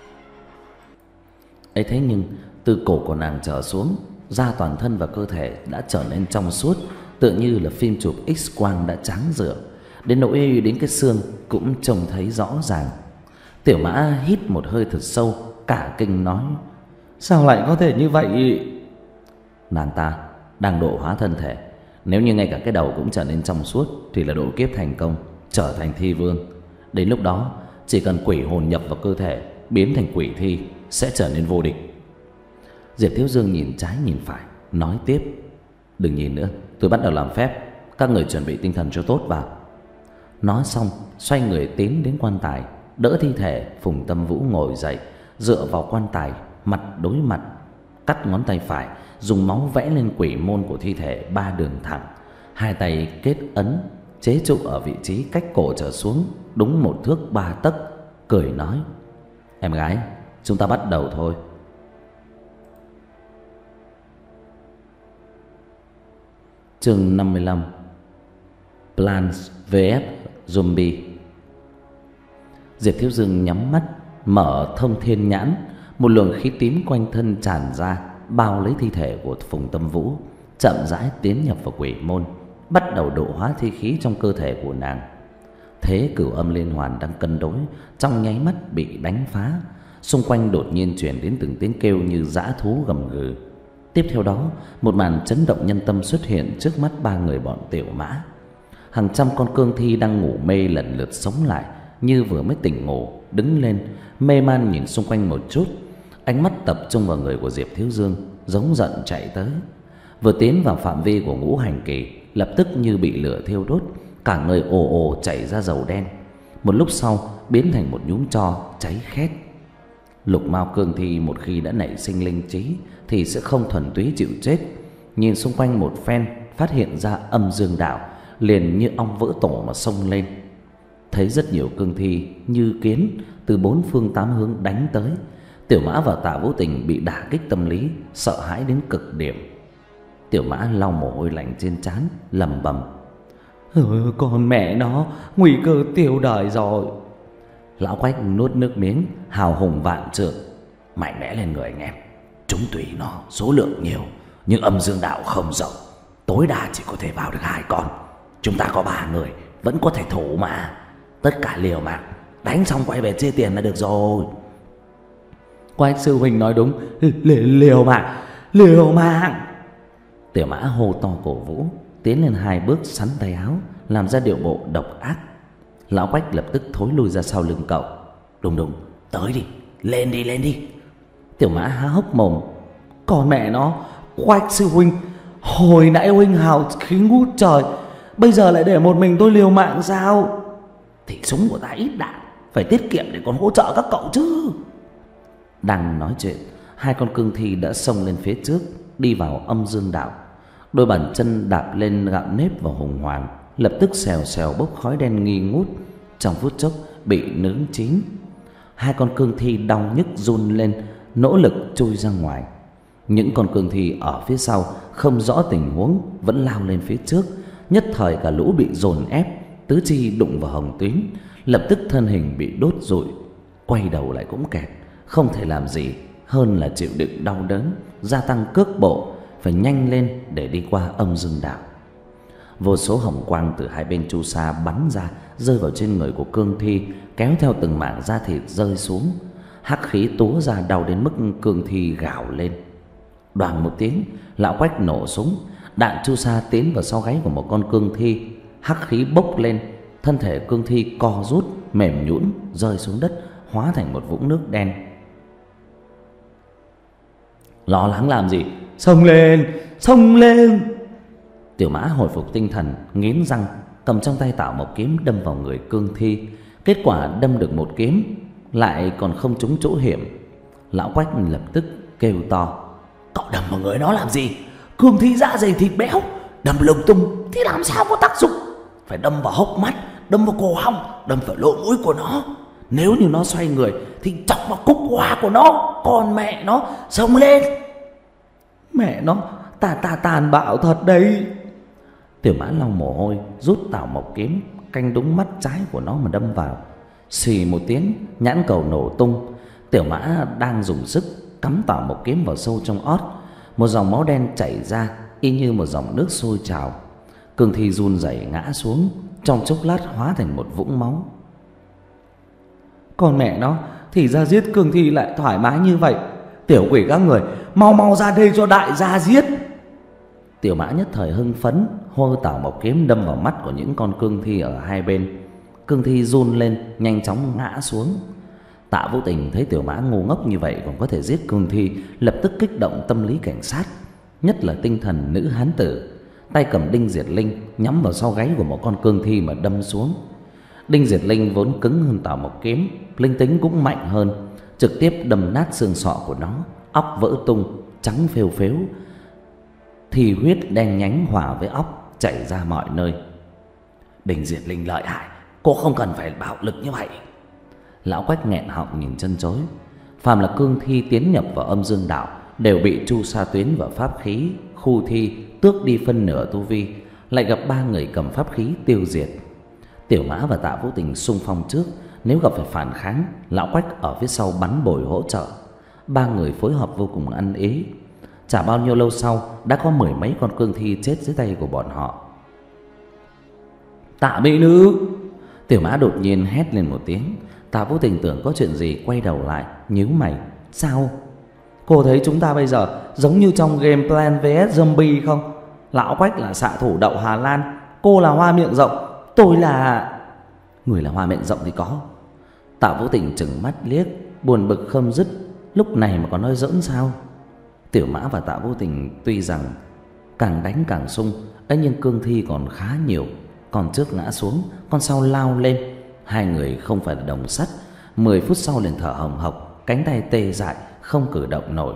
Ấy thế nhưng từ cổ của nàng trở xuống, da toàn thân và cơ thể đã trở nên trong suốt, tựa như là phim chụp X-quang đã trắng rượu, đến nỗi đến cái xương cũng trông thấy rõ ràng. Tiểu Mã hít một hơi thật sâu, cả kinh nói: Sao lại có thể như vậy? Nàng ta đang độ hóa thân thể, nếu như ngay cả cái đầu cũng trở nên trong suốt thì là độ kiếp thành công, trở thành thi vương. Đến lúc đó chỉ cần quỷ hồn nhập vào cơ thể, biến thành quỷ thi, sẽ trở nên vô địch. Diệp Thiếu Dương nhìn trái nhìn phải, nói tiếp: Đừng nhìn nữa, tôi bắt đầu làm phép, các người chuẩn bị tinh thần cho tốt vào. Nói xong xoay người tiến đến quan tài, đỡ thi thể Phùng Tâm Vũ ngồi dậy, dựa vào quan tài, mặt đối mặt, cắt ngón tay phải, dùng máu vẽ lên quỷ môn của thi thể ba đường thẳng, hai tay kết ấn chế trụ ở vị trí cách cổ trở xuống đúng một thước ba tấc, cười nói: Em gái, chúng ta bắt đầu thôi. Chương năm mươi lăm: Plants vs Zombie. Diệp Thiếu Dương nhắm mắt, mở thông thiên nhãn, một luồng khí tím quanh thân tràn ra, bao lấy thi thể của Phùng Tâm Vũ, chậm rãi tiến nhập vào quỷ môn, bắt đầu độ hóa thi khí trong cơ thể của nàng. Thế cửu âm liên hoàn đang cân đối trong nháy mắt bị đánh phá, xung quanh đột nhiên truyền đến từng tiếng kêu như dã thú gầm gừ. Tiếp theo đó, một màn chấn động nhân tâm xuất hiện trước mắt ba người bọn Tiểu Mã. Hàng trăm con cương thi đang ngủ mê lần lượt sống lại, như vừa mới tỉnh ngủ, đứng lên, mê man nhìn xung quanh một chút, ánh mắt tập trung vào người của Diệp Thiếu Dương, giống giận chạy tới. Vừa tiến vào phạm vi của ngũ hành kỳ, lập tức như bị lửa thiêu đốt, cả người ồ ồ chảy ra dầu đen. Một lúc sau biến thành một nhúm tro cháy khét. Lục mao cương thi một khi đã nảy sinh linh trí thì sẽ không thuần túy chịu chết. Nhìn xung quanh một phen, phát hiện ra âm dương đạo, liền như ong vỡ tổ mà xông lên. Thấy rất nhiều cương thi như kiến từ bốn phương tám hướng đánh tới, Tiểu Mã và Tạ Vũ Tình bị đả kích tâm lý, sợ hãi đến cực điểm. Tiểu Mã lau mồ hôi lạnh trên trán, lẩm bẩm: Ừ, con mẹ nó, nguy cơ tiêu đời rồi. Lão Quách nuốt nước miếng, hào hùng vạn trượng: Mạnh mẽ lên người anh em, chúng tùy nó số lượng nhiều, nhưng âm dương đạo không rộng, tối đa chỉ có thể vào được hai con. Chúng ta có ba người, vẫn có thể thủ mà. Tất cả liều mạng, đánh xong quay về chia tiền là được rồi. Quách sư huynh nói đúng, liều mạng, liều mạng. Tiểu Mã hô to cổ vũ, tiến lên hai bước sắn tay áo, làm ra điệu bộ độc ác. Lão Quách lập tức thối lui ra sau lưng cậu: Đúng đúng, tới đi, lên đi, lên đi. Tiểu Mã há hốc mồm: Còn mẹ nó, Quách sư huynh, hồi nãy huynh hào khí ngút trời, bây giờ lại để một mình tôi liều mạng sao? Thì súng của ta ít đạn, phải tiết kiệm để còn hỗ trợ các cậu chứ. Đang nói chuyện, hai con cương thi đã xông lên phía trước, đi vào âm dương đạo. Đôi bàn chân đạp lên gạo nếp và hùng hoàng, lập tức xèo xèo bốc khói đen nghi ngút, trong phút chốc bị nướng chín. Hai con cương thi đau nhức run lên, nỗ lực chui ra ngoài. Những con cương thi ở phía sau không rõ tình huống vẫn lao lên phía trước, nhất thời cả lũ bị dồn ép, tứ chi đụng vào hồng tuyến, lập tức thân hình bị đốt rụi, quay đầu lại cũng kẹt, không thể làm gì hơn là chịu đựng đau đớn, gia tăng cước bộ, phải nhanh lên để đi qua âm dương đạo. Vô số hồng quang từ hai bên chu sa bắn ra, rơi vào trên người của cương thi, kéo theo từng mảng da thịt rơi xuống. Hắc khí túa ra đau đến mức cương thi gào lên. Đoàng một tiếng, lão Quách nổ súng, đạn chu sa tiến vào sau gáy của một con cương thi. Hắc khí bốc lên, thân thể cương thi co rút, mềm nhũn rơi xuống đất, hóa thành một vũng nước đen. Lo lắng làm gì, xông lên, xông lên. Tiểu Mã hồi phục tinh thần, nghiến răng cầm trong tay tạo một kiếm đâm vào người cương thi. Kết quả đâm được một kiếm lại còn không trúng chỗ hiểm. Lão Quách lập tức kêu to: "Cậu đâm vào người nó làm gì? Cương thi dạ dày thịt béo, đâm lung tung thì làm sao có tác dụng? Phải đâm vào hốc mắt, đâm vào cổ họng, đâm vào lỗ mũi của nó. Nếu như nó xoay người thì chọc vào cúc hoa của nó, còn mẹ nó xông lên." "Mẹ nó, ta ta tàn bạo thật đấy." Tiểu Mã lau mồ hôi, rút tạo mộc kiếm canh đúng mắt trái của nó mà đâm vào. Xì một tiếng, nhãn cầu nổ tung. Tiểu Mã đang dùng sức cắm tạo mộc kiếm vào sâu trong ót, một dòng máu đen chảy ra y như một dòng nước sôi trào. Cương thi run rẩy ngã xuống, trong chốc lát hóa thành một vũng máu. "Còn mẹ nó, thì ra giết cương thi lại thoải mái như vậy. Tiểu quỷ các người, mau mau ra đây cho đại gia giết." Tiểu Mã nhất thời hưng phấn, hô tảo mộc kiếm đâm vào mắt của những con cương thi ở hai bên. Cương thi run lên, nhanh chóng ngã xuống. Tạ Vũ Tình thấy Tiểu Mã ngu ngốc như vậy còn có thể giết cương thi, lập tức kích động tâm lý cảnh sát, nhất là tinh thần nữ hán tử. Tay cầm đinh diệt linh nhắm vào sau gáy của một con cương thi mà đâm xuống. Đinh diệt linh vốn cứng hơn tảo mộc kiếm, linh tính cũng mạnh hơn, trực tiếp đâm nát xương sọ của nó, óc vỡ tung, trắng phêu phếu, thì huyết đen nhánh hòa với óc chảy ra mọi nơi. "Đinh diệt linh lợi hại, cô không cần phải bạo lực như vậy." Lão Quách nghẹn họng nhìn chân chối. Phàm là cương thi tiến nhập vào âm dương đạo đều bị chu sa tuyến và pháp khí khu thi tước đi phân nửa tu vi, lại gặp ba người cầm pháp khí tiêu diệt. Tiểu Mã và Tạ Vũ Tình xung phong trước, nếu gặp phải phản kháng, Lão Quách ở phía sau bắn bồi hỗ trợ. Ba người phối hợp vô cùng ăn ý. Chả bao nhiêu lâu sau đã có mười mấy con cương thi chết dưới tay của bọn họ. "Tạ mỹ nữ!" Tiểu Mã đột nhiên hét lên một tiếng. Tạ Vũ Tình tưởng có chuyện gì, quay đầu lại nhíu mày. "Sao? Cô thấy chúng ta bây giờ giống như trong game Plan vs Zombie không? Lão Quách là xạ thủ đậu Hà Lan, cô là hoa miệng rộng, tôi là..." "Người là hoa miệng rộng thì có." Tạ Vũ Tình trừng mắt liếc, buồn bực không dứt. Lúc này mà còn nói giỡn sao? Tiểu Mã và Tạ Vũ Tình tuy rằng càng đánh càng sung ấy, nhưng cương thi còn khá nhiều. Con trước ngã xuống, con sau lao lên. Hai người không phải là đồng sắt. Mười phút sau liền thở hồng hộc, cánh tay tê dại, không cử động nổi.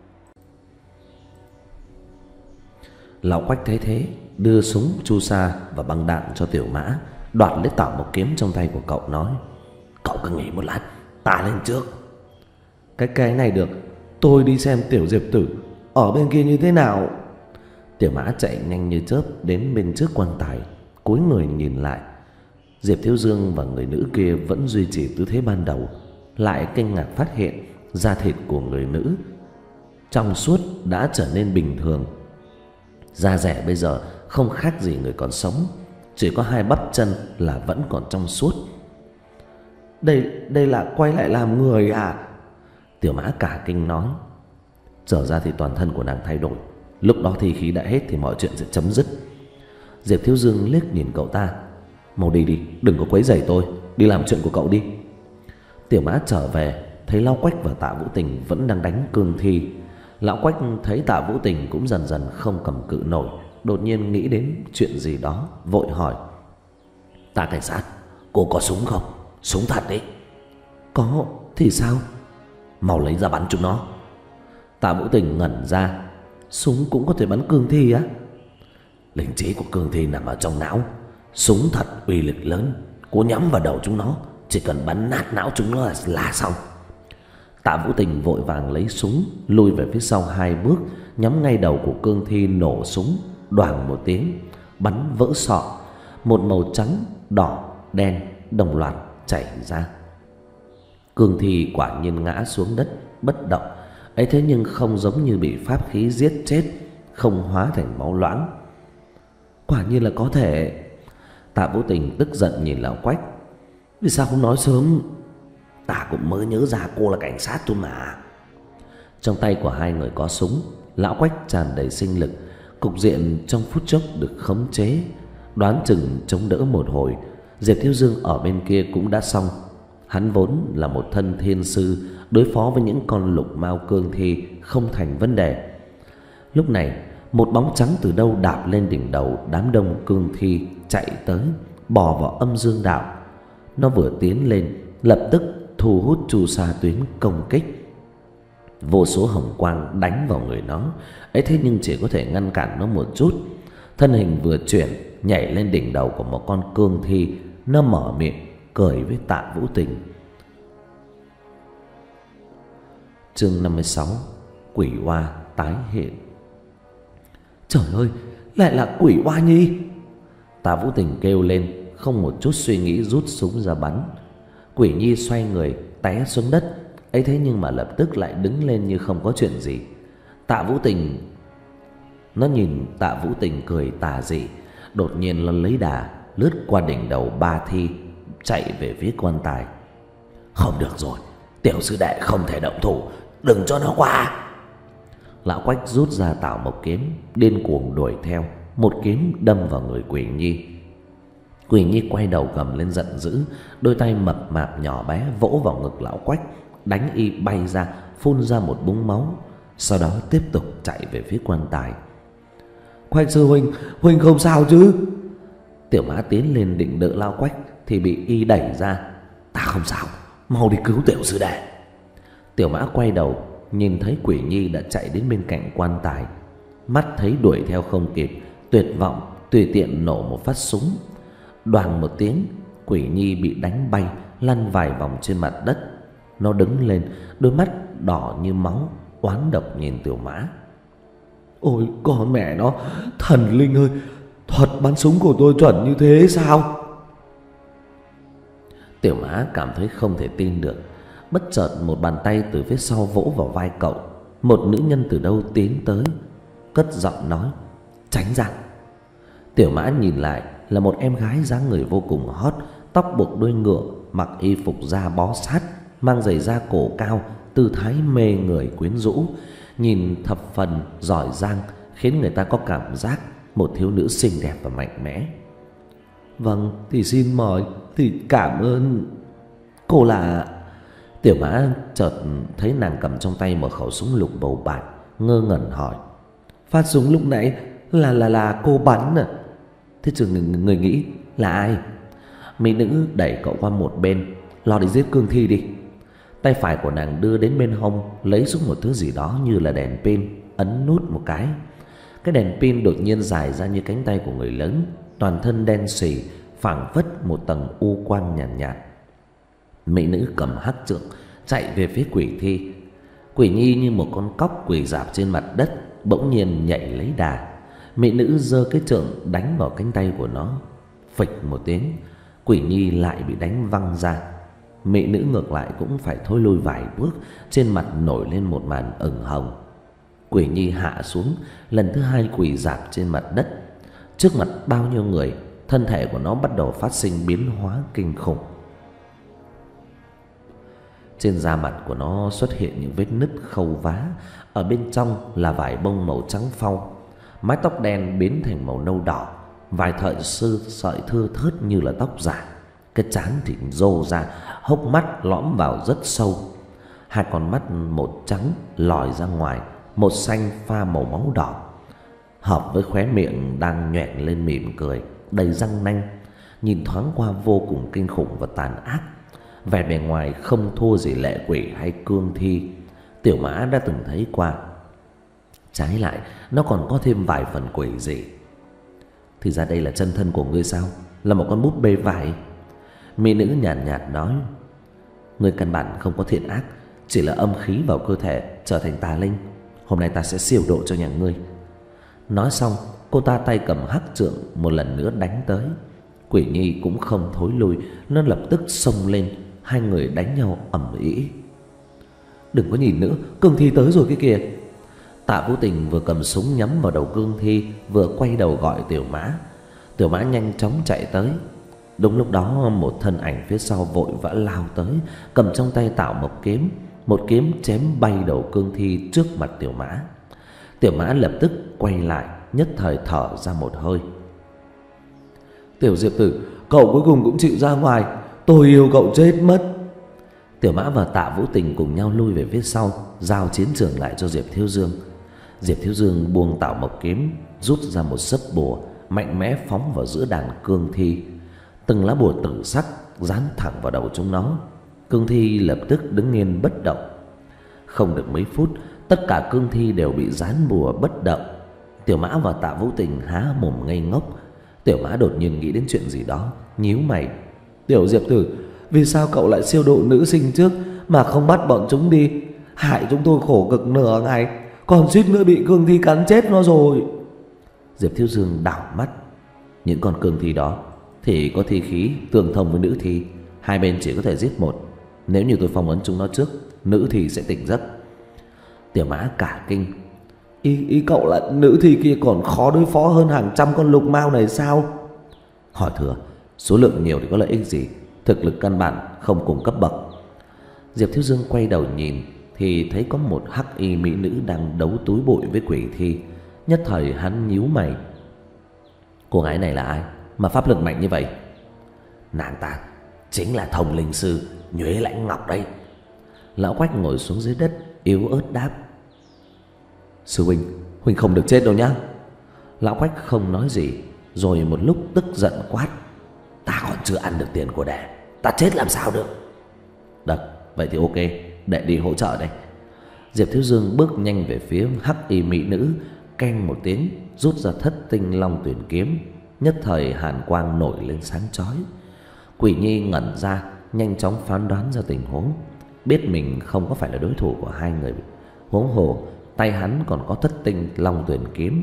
Lão Quách thấy thế, đưa súng chu sa và băng đạn cho Tiểu Mã, đoạt lấy tảo một kiếm trong tay của cậu, nói: "Cậu cứ nghỉ một lát, ta lên trước." Cái cái này được, tôi đi xem Tiểu Diệp Tử ở bên kia như thế nào." Tiểu Mã chạy nhanh như chớp đến bên trước quan tài, cúi người nhìn lại. Diệp Thiếu Dương và người nữ kia vẫn duy trì tư thế ban đầu, lại kinh ngạc phát hiện da thịt của người nữ trong suốt đã trở nên bình thường. Da rẻ bây giờ không khác gì người còn sống, chỉ có hai bắp chân là vẫn còn trong suốt. Đây đây là quay lại làm người à?" Tiểu Mã cả kinh nói. Trở ra thì toàn thân của nàng thay đổi. Lúc đó thì khí đã hết thì mọi chuyện sẽ chấm dứt. Diệp Thiếu Dương liếc nhìn cậu ta: "Mau đi đi, đừng có quấy rầy tôi, đi làm chuyện của cậu đi." Tiểu Mã trở về, thấy Lão Quách và Tạ Vũ Tình vẫn đang đánh cương thi. Lão Quách thấy Tạ Vũ Tình cũng dần dần không cầm cự nổi, đột nhiên nghĩ đến chuyện gì đó, vội hỏi: "Tạ cảnh sát, cô có súng không? Súng thật đấy." "Có, thì sao?" "Mau lấy ra bắn chúng nó." Tạ Vũ Tình ngẩn ra. "Súng cũng có thể bắn cương thi á?" "Linh trí của cương thi nằm ở trong não. Súng thật uy lực lớn, cô nhắm vào đầu chúng nó, chỉ cần bắn nát não chúng nó là, là xong." Tạ Vũ Tình vội vàng lấy súng, lùi về phía sau hai bước, nhắm ngay đầu của cương thi, nổ súng, đoàng một tiếng, bắn vỡ sọ. Một màu trắng, đỏ, đen đồng loạt chảy ra. Cương thi quả nhiên ngã xuống đất bất động, ấy thế nhưng không giống như bị pháp khí giết chết, không hóa thành máu loãng. Quả nhiên là có thể. Tạ Vũ Tình tức giận nhìn Lão Quách: "Vì sao không nói sớm?" "Ta cũng mới nhớ ra cô là cảnh sát thôi mà." Trong tay của hai người có súng. Lão Quách tràn đầy sinh lực, cục diện trong phút chốc được khống chế. Đoán chừng chống đỡ một hồi, Diệp Thiếu Dương ở bên kia cũng đã xong. Hắn vốn là một thân thiên sư, đối phó với những con lục mao cương thi không thành vấn đề. Lúc này một bóng trắng từ đâu đạp lên đỉnh đầu đám đông cương thi chạy tới, bò vào âm dương đạo. Nó vừa tiến lên, lập tức thu hút chu sa tuyến công kích. Vô số hồng quang đánh vào người nó, ấy thế nhưng chỉ có thể ngăn cản nó một chút. Thân hình vừa chuyển, nhảy lên đỉnh đầu của một con cương thi. Nó mở miệng cười với Tạ Vũ Tình. Chương năm mươi sáu. Quỷ oa tái hiện. Trời ơi, lại là quỷ oa nhi! Tạ Vũ Tình kêu lên, không một chút suy nghĩ rút súng ra bắn. Quỷ nhi xoay người té xuống đất, ấy thế nhưng mà lập tức lại đứng lên như không có chuyện gì. Tạ Vũ Tình Nó nhìn Tạ Vũ Tình cười tà dị, đột nhiên nó lấy đà lướt qua đỉnh đầu ba thi, chạy về phía quan tài. Không được rồi, tiểu sư đệ không thể động thủ, đừng cho nó qua. Lão Quách rút ra Tạo Mộc kiếm, điên cuồng đuổi theo, một kiếm đâm vào người Quỷ nhi. Quỷ nhi quay đầu gầm lên giận dữ, đôi tay mập mạp nhỏ bé vỗ vào ngực Lão Quách, đánh y bay ra, phun ra một búng máu, sau đó tiếp tục chạy về phía quan tài. Quách sư huynh, huynh không sao chứ? Tiểu Mã tiến lên định đỡ Lão Quách thì bị y đẩy ra. Ta không sao, mau đi cứu tiểu sư đệ. Tiểu Mã quay đầu, nhìn thấy Quỷ nhi đã chạy đến bên cạnh quan tài, mắt thấy đuổi theo không kịp, tuyệt vọng tùy tiện nổ một phát súng. Đoàng một tiếng, Quỷ nhi bị đánh bay, lăn vài vòng trên mặt đất. Nó đứng lên, đôi mắt đỏ như máu, oán độc nhìn Tiểu Mã. Ôi con mẹ nó, thần linh ơi, thuật bắn súng của tôi chuẩn như thế sao? Tiểu Mã cảm thấy không thể tin được. Bất chợt một bàn tay từ phía sau vỗ vào vai cậu. Một nữ nhân từ đâu tiến tới, cất giọng nói: tránh ra. Tiểu Mã nhìn lại là một em gái dáng người vô cùng hot, tóc buộc đuôi ngựa, mặc y phục da bó sát, mang giày da cổ cao, tư thái mê người quyến rũ, nhìn thập phần giỏi giang, khiến người ta có cảm giác một thiếu nữ xinh đẹp và mạnh mẽ. Vâng, thì xin mời, thì cảm ơn. Cô là... Tiểu Mã chợt thấy nàng cầm trong tay một khẩu súng lục bầu bạc, ngơ ngẩn hỏi: phát súng lúc nãy là là là cô bắn à? Thế chứ người, người nghĩ là ai? Mỹ nữ đẩy cậu qua một bên, lo đi giết cương thi đi. Tay phải của nàng đưa đến bên hông, lấy xuống một thứ gì đó như là đèn pin, ấn nút một cái. Cái đèn pin đột nhiên dài ra như cánh tay của người lớn, toàn thân đen xì, phảng phất một tầng u quang nhàn nhạt, nhạt. Mỹ nữ cầm hắc trượng chạy về phía quỷ thi. Quỷ nhi như một con cóc quỳ rạp trên mặt đất, bỗng nhiên nhảy lấy đà. Mỹ nữ giơ cái trượng đánh vào cánh tay của nó. Phịch một tiếng, Quỷ nhi lại bị đánh văng ra. Mỹ nữ ngược lại cũng phải thôi lui vài bước, trên mặt nổi lên một màn ửng hồng. Quỷ nhi hạ xuống, lần thứ hai quỳ rạp trên mặt đất. Trước mặt bao nhiêu người, thân thể của nó bắt đầu phát sinh biến hóa kinh khủng. Trên da mặt của nó xuất hiện những vết nứt khâu vá, ở bên trong là vải bông màu trắng phau. Mái tóc đen biến thành màu nâu đỏ, vài thợi sư sợi thưa thớt như là tóc giả. Cái trán thì rô ra, hốc mắt lõm vào rất sâu. Hai con mắt, một trắng lòi ra ngoài, một xanh pha màu máu đỏ, hợp với khóe miệng đang nhoẻn lên mỉm cười, đầy răng nanh, nhìn thoáng qua vô cùng kinh khủng và tàn ác. Vẻ bề ngoài không thua gì lệ quỷ hay cương thi Tiểu Mã đã từng thấy qua. Trái lại, nó còn có thêm vài phần quỷ dị. Thì ra đây là chân thân của ngươi sao? Là một con búp bê vải. Mỹ nữ nhàn nhạt, nhạt nói: ngươi căn bản không có thiện ác, chỉ là âm khí vào cơ thể trở thành tà linh. Hôm nay ta sẽ siêu độ cho nhà ngươi. Nói xong, cô ta tay cầm hắc trượng một lần nữa đánh tới. Quỷ nhi cũng không thối lui, nó lập tức xông lên. Hai người đánh nhau ầm ĩ. Đừng có nhìn nữa, cương thi tới rồi kia kìa. Tạ Vũ Tình vừa cầm súng nhắm vào đầu cương thi, vừa quay đầu gọi Tiểu Mã. Tiểu Mã nhanh chóng chạy tới. Đúng lúc đó, một thân ảnh phía sau vội vã lao tới, cầm trong tay Tạo Mộc kiếm, một kiếm chém bay đầu cương thi trước mặt Tiểu Mã. Tiểu Mã lập tức quay lại, nhất thời thở ra một hơi. Tiểu Diệp tử, cậu cuối cùng cũng chịu ra ngoài. Tôi yêu cậu chết mất. Tiểu Mã và Tạ Vũ Tình cùng nhau lui về phía sau, giao chiến trường lại cho Diệp Thiếu Dương. Diệp Thiếu Dương buông Tạo Mộc kiếm, rút ra một sấp bùa, mạnh mẽ phóng vào giữa đàn cương thi. Từng lá bùa tử sắc dán thẳng vào đầu chúng nó. Cương thi lập tức đứng yên bất động. Không được mấy phút, tất cả cương thi đều bị dán bùa bất động. Tiểu Mã và Tạ Vũ Tình há mồm ngây ngốc. Tiểu Mã đột nhiên nghĩ đến chuyện gì đó, nhíu mày. Tiểu Diệp Tử, vì sao cậu lại siêu độ nữ sinh trước mà không bắt bọn chúng đi? Hại chúng tôi khổ cực nửa ngày, còn suýt nữa bị cương thi cắn chết nó rồi. Diệp Thiếu Dương đảo mắt. Những con cương thi đó thì có thi khí tương thông với nữ thi, hai bên chỉ có thể giết một. Nếu như tôi phong ấn chúng nó trước, nữ thi sẽ tỉnh giấc. Tiểu Mã cả kinh. Ý, ý cậu là nữ thi kia còn khó đối phó hơn hàng trăm con lục mao này sao? Hỏi thừa, số lượng nhiều thì có lợi ích gì, thực lực căn bản không cùng cấp bậc. Diệp Thiếu Dương quay đầu nhìn thì thấy có một hắc y mỹ nữ đang đấu túi bụi với quỷ thi. Nhất thời hắn nhíu mày. Cô gái này là ai mà pháp lực mạnh như vậy? Nàng ta chính là Thông Linh Sư Nhuế Lãnh Ngọc đấy. Lão Quách ngồi xuống dưới đất, yếu ớt đáp. Sư huynh, huynh không được chết đâu nhá. Lão Quách không nói gì, rồi một lúc tức giận quát. Ta còn chưa ăn được tiền của đệ, ta chết làm sao được? Được, vậy thì ok, đệ đi hỗ trợ đây. Diệp Thiếu Dương bước nhanh về phía hắc y mỹ nữ, keng một tiếng rút ra Thất Tinh Long Tuyển kiếm. Nhất thời hàn quang nổi lên sáng chói. Quỷ Nhi ngẩn ra, nhanh chóng phán đoán ra tình huống, biết mình không có phải là đối thủ của hai người. Huống hồ tay hắn còn có Thất Tinh Long Tuyển kiếm.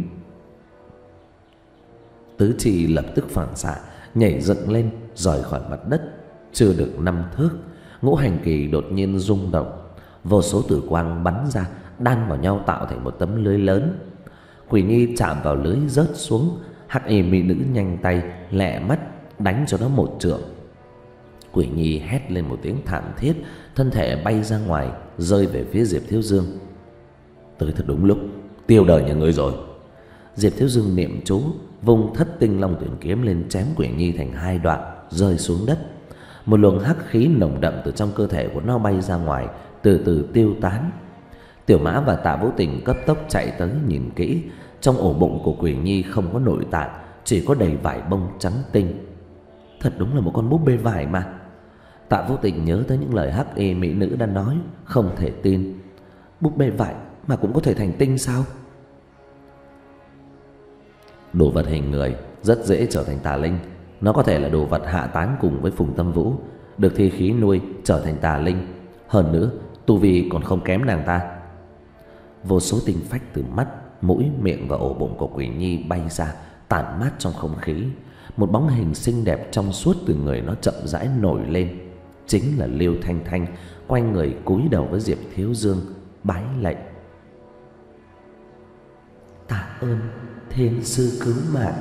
Tứ chi lập tức phản xạ, nhảy dựng lên rời khỏi mặt đất. Chưa được năm thước, ngũ hành kỳ đột nhiên rung động, vô số tử quang bắn ra, đan vào nhau tạo thành một tấm lưới lớn. Quỷ Nhi chạm vào lưới rớt xuống. Hắc y mỹ nữ nhanh tay lẹ mắt đánh cho nó một trượng. Quỷ Nhi hét lên một tiếng thảm thiết, thân thể bay ra ngoài, rơi về phía Diệp Thiếu Dương. Tới thật đúng lúc, tiêu đời nhà ngươi rồi. Diệp Thiếu Dương niệm chú, vung Thất Tinh Long Tuyển kiếm lên chém Quỷ Nhi thành hai đoạn, rơi xuống đất. Một luồng hắc khí nồng đậm từ trong cơ thể của nó bay ra ngoài, từ từ tiêu tán. Tiểu Mã và Tạ Vũ Tình cấp tốc chạy tới nhìn kỹ. Trong ổ bụng của Quỷ Nhi không có nội tạng, chỉ có đầy vải bông trắng tinh. Thật đúng là một con búp bê vải mà. Tạ Vũ Tình nhớ tới những lời hắc y mỹ nữ đã nói, không thể tin. Búp bê vải mà cũng có thể thành tinh sao? Đồ vật hình người rất dễ trở thành tà linh. Nó có thể là đồ vật hạ táng cùng với Phùng Tâm Vũ, được thi khí nuôi trở thành tà linh. Hơn nữa tu vi còn không kém nàng ta. Vô số tinh phách từ mắt, mũi, miệng và ổ bụng của Quỷ Nhi bay ra, tản mát trong không khí. Một bóng hình xinh đẹp trong suốt từ người nó chậm rãi nổi lên. Chính là Liêu Thanh Thanh, quay người cúi đầu với Diệp Thiếu Dương, bái lạy. Tạ ơn Thiên Sư cứu mạng.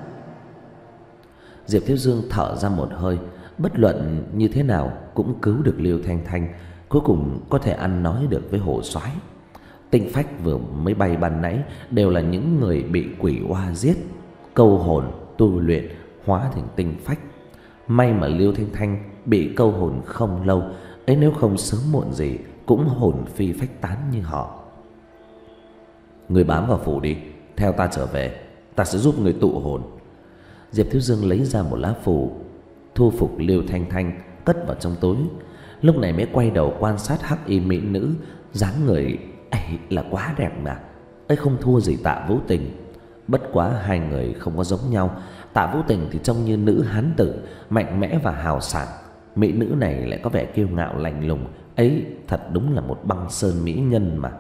Diệp Thiếu Dương thở ra một hơi. Bất luận như thế nào cũng cứu được Liêu Thanh Thanh, cuối cùng có thể ăn nói được với Hồ Soái. Tinh phách vừa mới bay ban nãy đều là những người bị quỷ oa giết, câu hồn tu luyện hóa thành tinh phách. May mà Liêu Thanh Thanh bị câu hồn không lâu ấy, nếu không sớm muộn gì cũng hồn phi phách tán như họ. Người bám vào phủ đi, theo ta trở về, ta sẽ giúp người tụ hồn. Diệp Thiếu Dương lấy ra một lá phù, thu phục Liêu Thanh Thanh, cất vào trong túi. Lúc này mới quay đầu quan sát hắc y mỹ nữ, dáng người ấy là quá đẹp mà, ấy không thua gì Tạ Vũ Tình. Bất quá hai người không có giống nhau. Tạ Vũ Tình thì trông như nữ hán tử, mạnh mẽ và hào sảng. Mỹ nữ này lại có vẻ kiêu ngạo lạnh lùng, ấy thật đúng là một băng sơn mỹ nhân mà.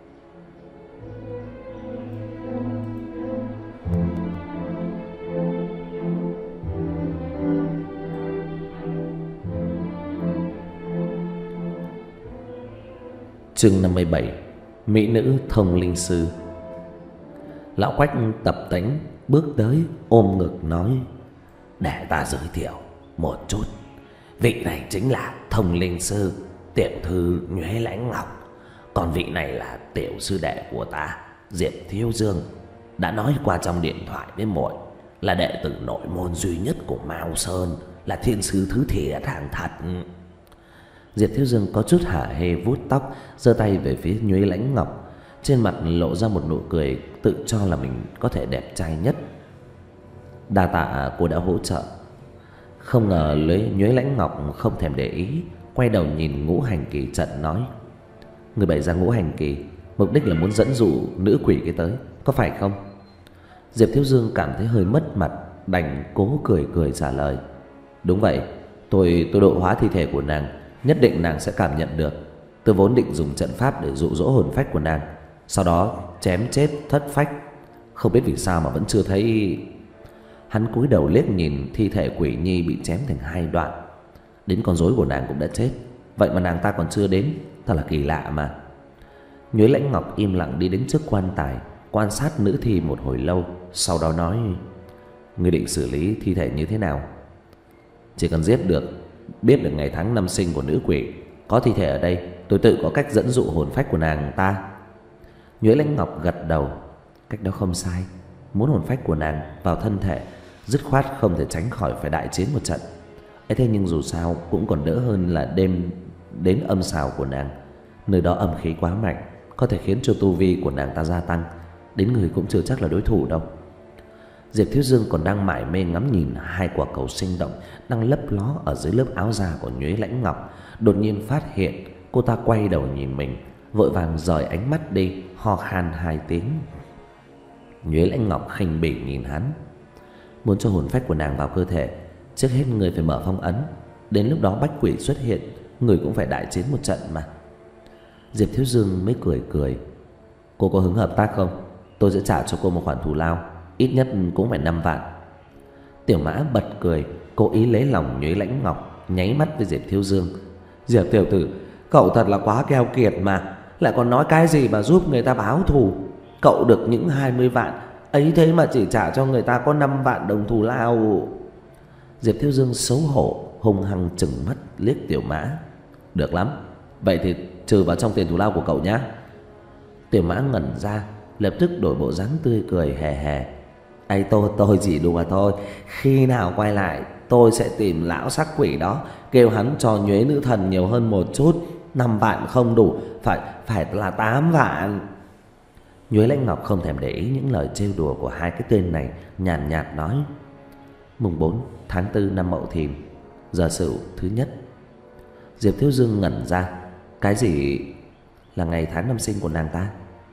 Chương năm mươi bảy. Mỹ nữ Thông Linh Sư. Lão Quách tập tễnh bước tới, ôm ngực nói: để ta giới thiệu một chút. Vị này chính là Thông Linh Sư tiểu thư Nhuế Lãnh Ngọc. Còn vị này là tiểu sư đệ của ta, Diệp Thiếu Dương. Đã nói qua trong điện thoại với muội, là đệ tử nội môn duy nhất của Mao Sơn, là thiên sư thứ thiệt hàng thật. Diệp Thiếu Dương có chút hả hê vuốt tóc, giơ tay về phía Nhuế Lãnh Ngọc. trên mặt lộ ra một nụ cười tự cho là mình có thể đẹp trai nhất. Đa tạ cô đã hỗ trợ. Không ngờ Nhuế Lãnh Ngọc không thèm để ý, quay đầu nhìn Ngũ Hành Kỳ Trận nói: người bày ra Ngũ Hành Kỳ mục đích là muốn dẫn dụ nữ quỷ kia tới, có phải không? Diệp Thiếu Dương cảm thấy hơi mất mặt, đành cố cười cười trả lời: đúng vậy, tôi tôi độ hóa thi thể của nàng, nhất định nàng sẽ cảm nhận được. Tôi vốn định dùng trận pháp để dụ dỗ hồn phách của nàng, sau đó chém chết thất phách. Không biết vì sao mà vẫn chưa thấy. Hắn cúi đầu liếc nhìn thi thể quỷ nhi bị chém thành hai đoạn. Đến con rối của nàng cũng đã chết, vậy mà nàng ta còn chưa đến, thật là kỳ lạ mà. Nhuế Lãnh Ngọc im lặng đi đến trước quan tài, quan sát nữ thi một hồi lâu, sau đó nói: ngươi định xử lý thi thể như thế nào? Chỉ cần giết được, biết được ngày tháng năm sinh của nữ quỷ, có thi thể ở đây, tôi tự có cách dẫn dụ hồn phách của nàng ta. Nhuế Lãnh Ngọc gật đầu. Cách đó không sai. Muốn hồn phách của nàng vào thân thể, dứt khoát không thể tránh khỏi phải đại chiến một trận. ấy Thế nhưng dù sao cũng còn đỡ hơn là đêm đến âm sào của nàng. Nơi đó âm khí quá mạnh, có thể khiến cho tu vi của nàng ta gia tăng, đến người cũng chưa chắc là đối thủ đâu. Diệp Thiếu Dương còn đang mải mê ngắm nhìn hai quả cầu sinh động đang lấp ló ở dưới lớp áo da của Nhuế Lãnh Ngọc, đột nhiên phát hiện cô ta quay đầu nhìn mình, vội vàng rời ánh mắt đi, ho khan hai tiếng. Nhuế Lãnh Ngọc khinh bỉ nhìn hắn: muốn cho hồn phách của nàng vào cơ thể, trước hết người phải mở phong ấn, đến lúc đó bách quỷ xuất hiện, người cũng phải đại chiến một trận mà. Diệp Thiếu Dương mới cười cười: cô có hứng hợp tác không? Tôi sẽ trả cho cô một khoản thù lao, ít nhất cũng phải năm vạn. Tiểu Mã bật cười, cố ý lấy lòng Nhuế Lãnh Ngọc, nháy mắt với Diệp Thiếu Dương: Diệp tiểu tử, cậu thật là quá keo kiệt mà, lại còn nói cái gì mà giúp người ta báo thù. Cậu được những hai mươi vạn ấy thế mà chỉ trả cho người ta có năm vạn đồng thù lao. Diệp Thiếu Dương xấu hổ, hung hăng trừng mắt liếc Tiểu Mã: được lắm, vậy thì trừ vào trong tiền thù lao của cậu nhé. Tiểu Mã ngẩn ra, lập tức đổi bộ dáng tươi cười hề hề: ấy tôi tôi chỉ đùa thôi, khi nào quay lại tôi sẽ tìm lão sắc quỷ đó, kêu hắn cho Nhuế nữ thần nhiều hơn một chút. Năm vạn không đủ, phải phải là tám vạn. Nhuế Lãnh Ngọc không thèm để ý những lời trêu đùa của hai cái tên này, nhàn nhạt, nhạt nói: mùng bốn tháng tư năm Mậu Thìn, giờ sửu thứ nhất. Diệp Thiếu Dương ngẩn ra: cái gì là ngày tháng năm sinh của nàng ta?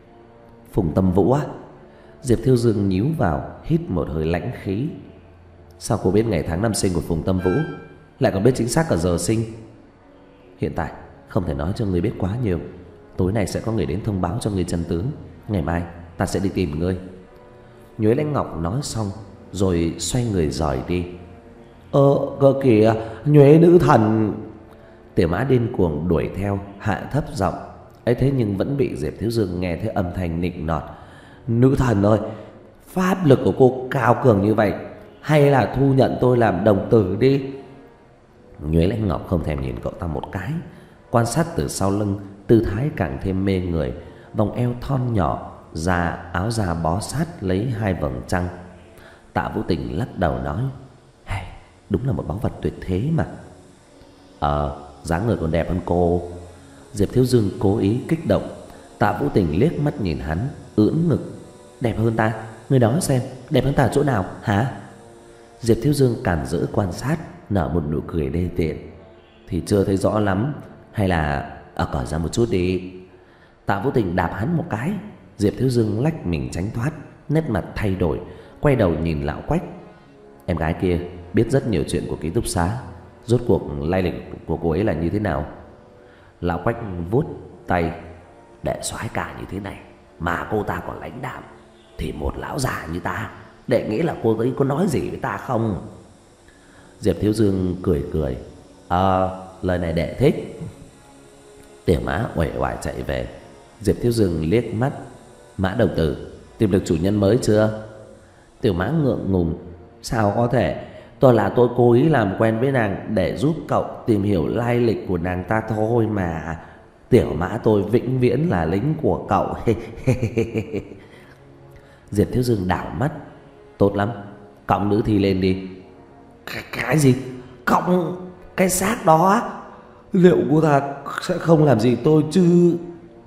Phùng Tâm Vũ á? Diệp Thiếu Dương nhíu vào, hít một hơi lãnh khí. Sao cô biết ngày tháng năm sinh của Phùng Tâm Vũ, lại còn biết chính xác cả giờ sinh? Hiện tại không thể nói cho người biết quá nhiều, tối nay sẽ có người đến thông báo cho người chân tướng, ngày mai ta sẽ đi tìm ngươi. Nhuế Lãnh Ngọc nói xong rồi xoay người rời đi. Ơ cơ kìa, Nhuế nữ thần! Tiểu Mã điên cuồng đuổi theo, hạ thấp giọng. ấy thế nhưng vẫn bị Diệp Thiếu Dương nghe thấy âm thanh nịnh nọt: nữ thần ơi, pháp lực của cô cao cường như vậy, hay là thu nhận tôi làm đồng tử đi. Nhuế Lãnh Ngọc không thèm nhìn cậu ta một cái, quan sát từ sau lưng, tư thái càng thêm mê người, vòng eo thon nhỏ, da áo da bó sát lấy hai vầng trăng. Tạ Vũ Tình lắc đầu nói: hey, đúng là một báu vật tuyệt thế mà. Ờ, dáng người còn đẹp hơn cô. Diệp Thiếu Dương cố ý kích động. Tạ Vũ Tình liếc mắt nhìn hắn, ưỡn ngực: đẹp hơn ta? Người đó xem, đẹp hơn ta chỗ nào hả? Diệp Thiếu Dương càn rỡ quan sát, nở một nụ cười đê tiện: thì chưa thấy rõ lắm, hay là ở cởi ra một chút đi. Tạ Vũ Tình đạp hắn một cái. Diệp Thiếu Dương lách mình tránh thoát, nét mặt thay đổi, quay đầu nhìn Lão Quách: em gái kia biết rất nhiều chuyện của ký túc xá, rốt cuộc lai lịch của cô ấy là như thế nào? Lão Quách vuốt tay: để soái cả như thế này mà cô ta còn lãnh đạm, thì một lão già như ta để nghĩ là cô ấy có nói gì với ta không? Diệp Thiếu Dương cười cười: ờ, lời này đệ thích. Tiểu Mã uể oải chạy về. Diệp Thiếu Dương liếc mắt: Mã đồng tử, tìm được chủ nhân mới chưa? Tiểu Mã ngượng ngùng: sao có thể, tôi là tôi cố ý làm quen với nàng để giúp cậu tìm hiểu lai lịch của nàng ta thôi mà. Tiểu Mã tôi vĩnh viễn là lính của cậu. Diệp Thiếu Dương đảo mắt: tốt lắm, cõng nữ thi lên đi. Cái, cái gì? Cõng cái xác đó á? Liệu cô ta sẽ không làm gì tôi chứ?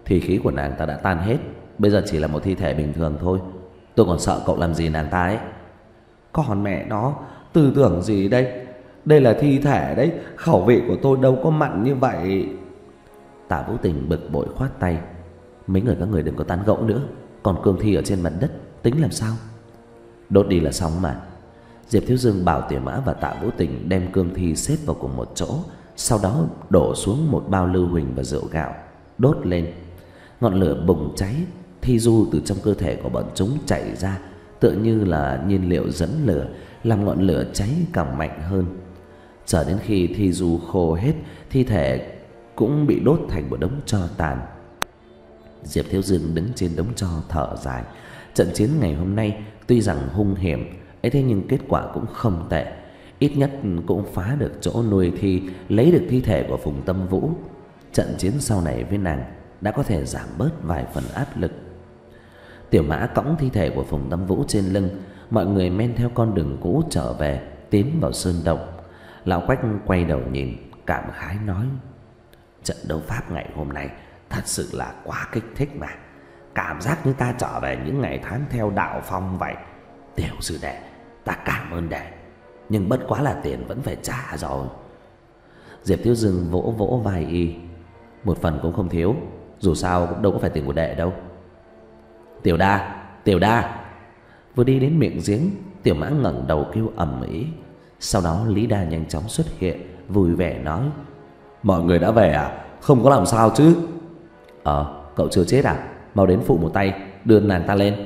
Thì khí của nàng ta đã tan hết, bây giờ chỉ là một thi thể bình thường thôi. Tôi còn sợ cậu làm gì nàng ta ấy. Còn mẹ nó, tư tưởng gì đây? Đây là thi thể đấy, khẩu vị của tôi đâu có mặn như vậy. Tạ Vũ Tình bực bội khoát tay. Mấy người các người đừng có tán gẫu nữa, còn cương thi ở trên mặt đất tính làm sao? Đốt đi là xong mà. Diệp Thiếu Dương bảo Tiểu Mã và Tạ Vũ Tình đem cương thi xếp vào cùng một chỗ, sau đó đổ xuống một bao lưu huỳnh và rượu gạo, đốt lên. Ngọn lửa bùng cháy, thi du từ trong cơ thể của bọn chúng chạy ra, tựa như là nhiên liệu dẫn lửa, làm ngọn lửa cháy càng mạnh hơn. Chờ đến khi thi du khô hết, thi thể cũng bị đốt thành một đống tro tàn. Diệp Thiếu Dương đứng trên đống tro thở dài. Trận chiến ngày hôm nay tuy rằng hung hiểm ấy, thế nhưng kết quả cũng không tệ. Ít nhất cũng phá được chỗ nuôi thi, lấy được thi thể của Phùng Tâm Vũ. Trận chiến sau này với nàng đã có thể giảm bớt vài phần áp lực. Tiểu Mã cõng thi thể của Phùng Tâm Vũ trên lưng, mọi người men theo con đường cũ trở về, tiến vào sơn động. Lão Quách quay đầu nhìn, cảm khái nói: trận đấu pháp ngày hôm nay thật sự là quá kích thích mà. Cảm giác như ta trở về những ngày tháng theo đạo phong vậy. Tiểu sư đệ, ta cảm ơn đệ, nhưng bất quá là tiền vẫn phải trả rồi. Diệp Thiếu Dương vỗ vỗ vai y: một phần cũng không thiếu, dù sao cũng đâu có phải tiền của đệ đâu. Tiểu Đa, Tiểu Đa. Vừa đi đến miệng giếng, Tiểu Mã ngẩng đầu kêu ầm ĩ. Sau đó Lý Đa nhanh chóng xuất hiện, vui vẻ nói: mọi người đã về à? Không có làm sao chứ? Ờ, cậu chưa chết à? Mau đến phụ một tay, đưa nàng ta lên.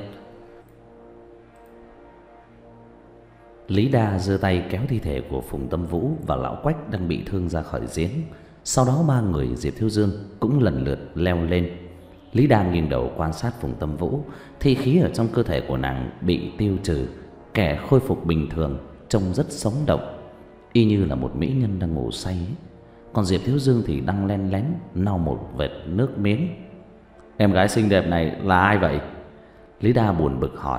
Lý Đa giơ tay kéo thi thể của Phùng Tâm Vũ và lão Quách đang bị thương ra khỏi giếng. Sau đó ba người Diệp Thiếu Dương cũng lần lượt leo lên. Lý Đa nghiêng đầu quan sát Phùng Tâm Vũ, thi khí ở trong cơ thể của nàng bị tiêu trừ, kẻ khôi phục bình thường, trông rất sống động, y như là một mỹ nhân đang ngủ say ấy. Còn Diệp Thiếu Dương thì đang len lén lau một vệt nước miếng. Em gái xinh đẹp này là ai vậy? Lý Đa buồn bực hỏi.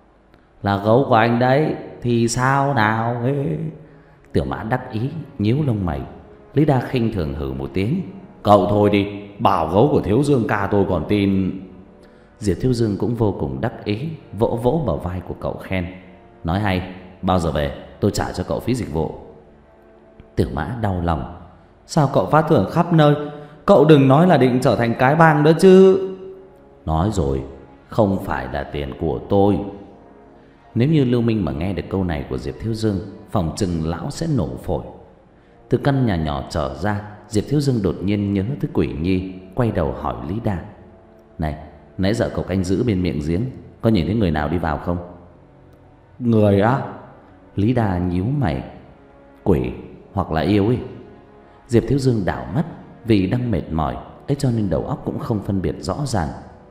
Là gấu của anh đấy, thì sao nào? Tiểu Mã đắc ý nhíu lông mày. Lý Đa khinh thường hừ một tiếng. Cậu thôi đi, bảo gấu của Thiếu Dương ca tôi còn tin. Diệp Thiếu Dương cũng vô cùng đắc ý, vỗ vỗ vào vai của cậu khen: nói hay, bao giờ về tôi trả cho cậu phí dịch vụ. Tiểu Mã đau lòng. Sao cậu phát thưởng khắp nơi? Cậu đừng nói là định trở thành cái bang đó chứ. Nói rồi, không phải là tiền của tôi. Nếu như Lưu Minh mà nghe được câu này của Diệp Thiếu Dương, phòng chừng lão sẽ nổ phổi. Từ căn nhà nhỏ trở ra, Diệp Thiếu Dương đột nhiên nhớ tới Quỷ Nhi, quay đầu hỏi Lý Đa: này, nãy giờ cậu canh giữ bên miệng giếng, có nhìn thấy người nào đi vào không? Người á? Lý Đa nhíu mày. Quỷ hoặc là yêu ấy. Diệp Thiếu Dương đảo mắt, vì đang mệt mỏi ấy cho nên đầu óc cũng không phân biệt rõ ràng.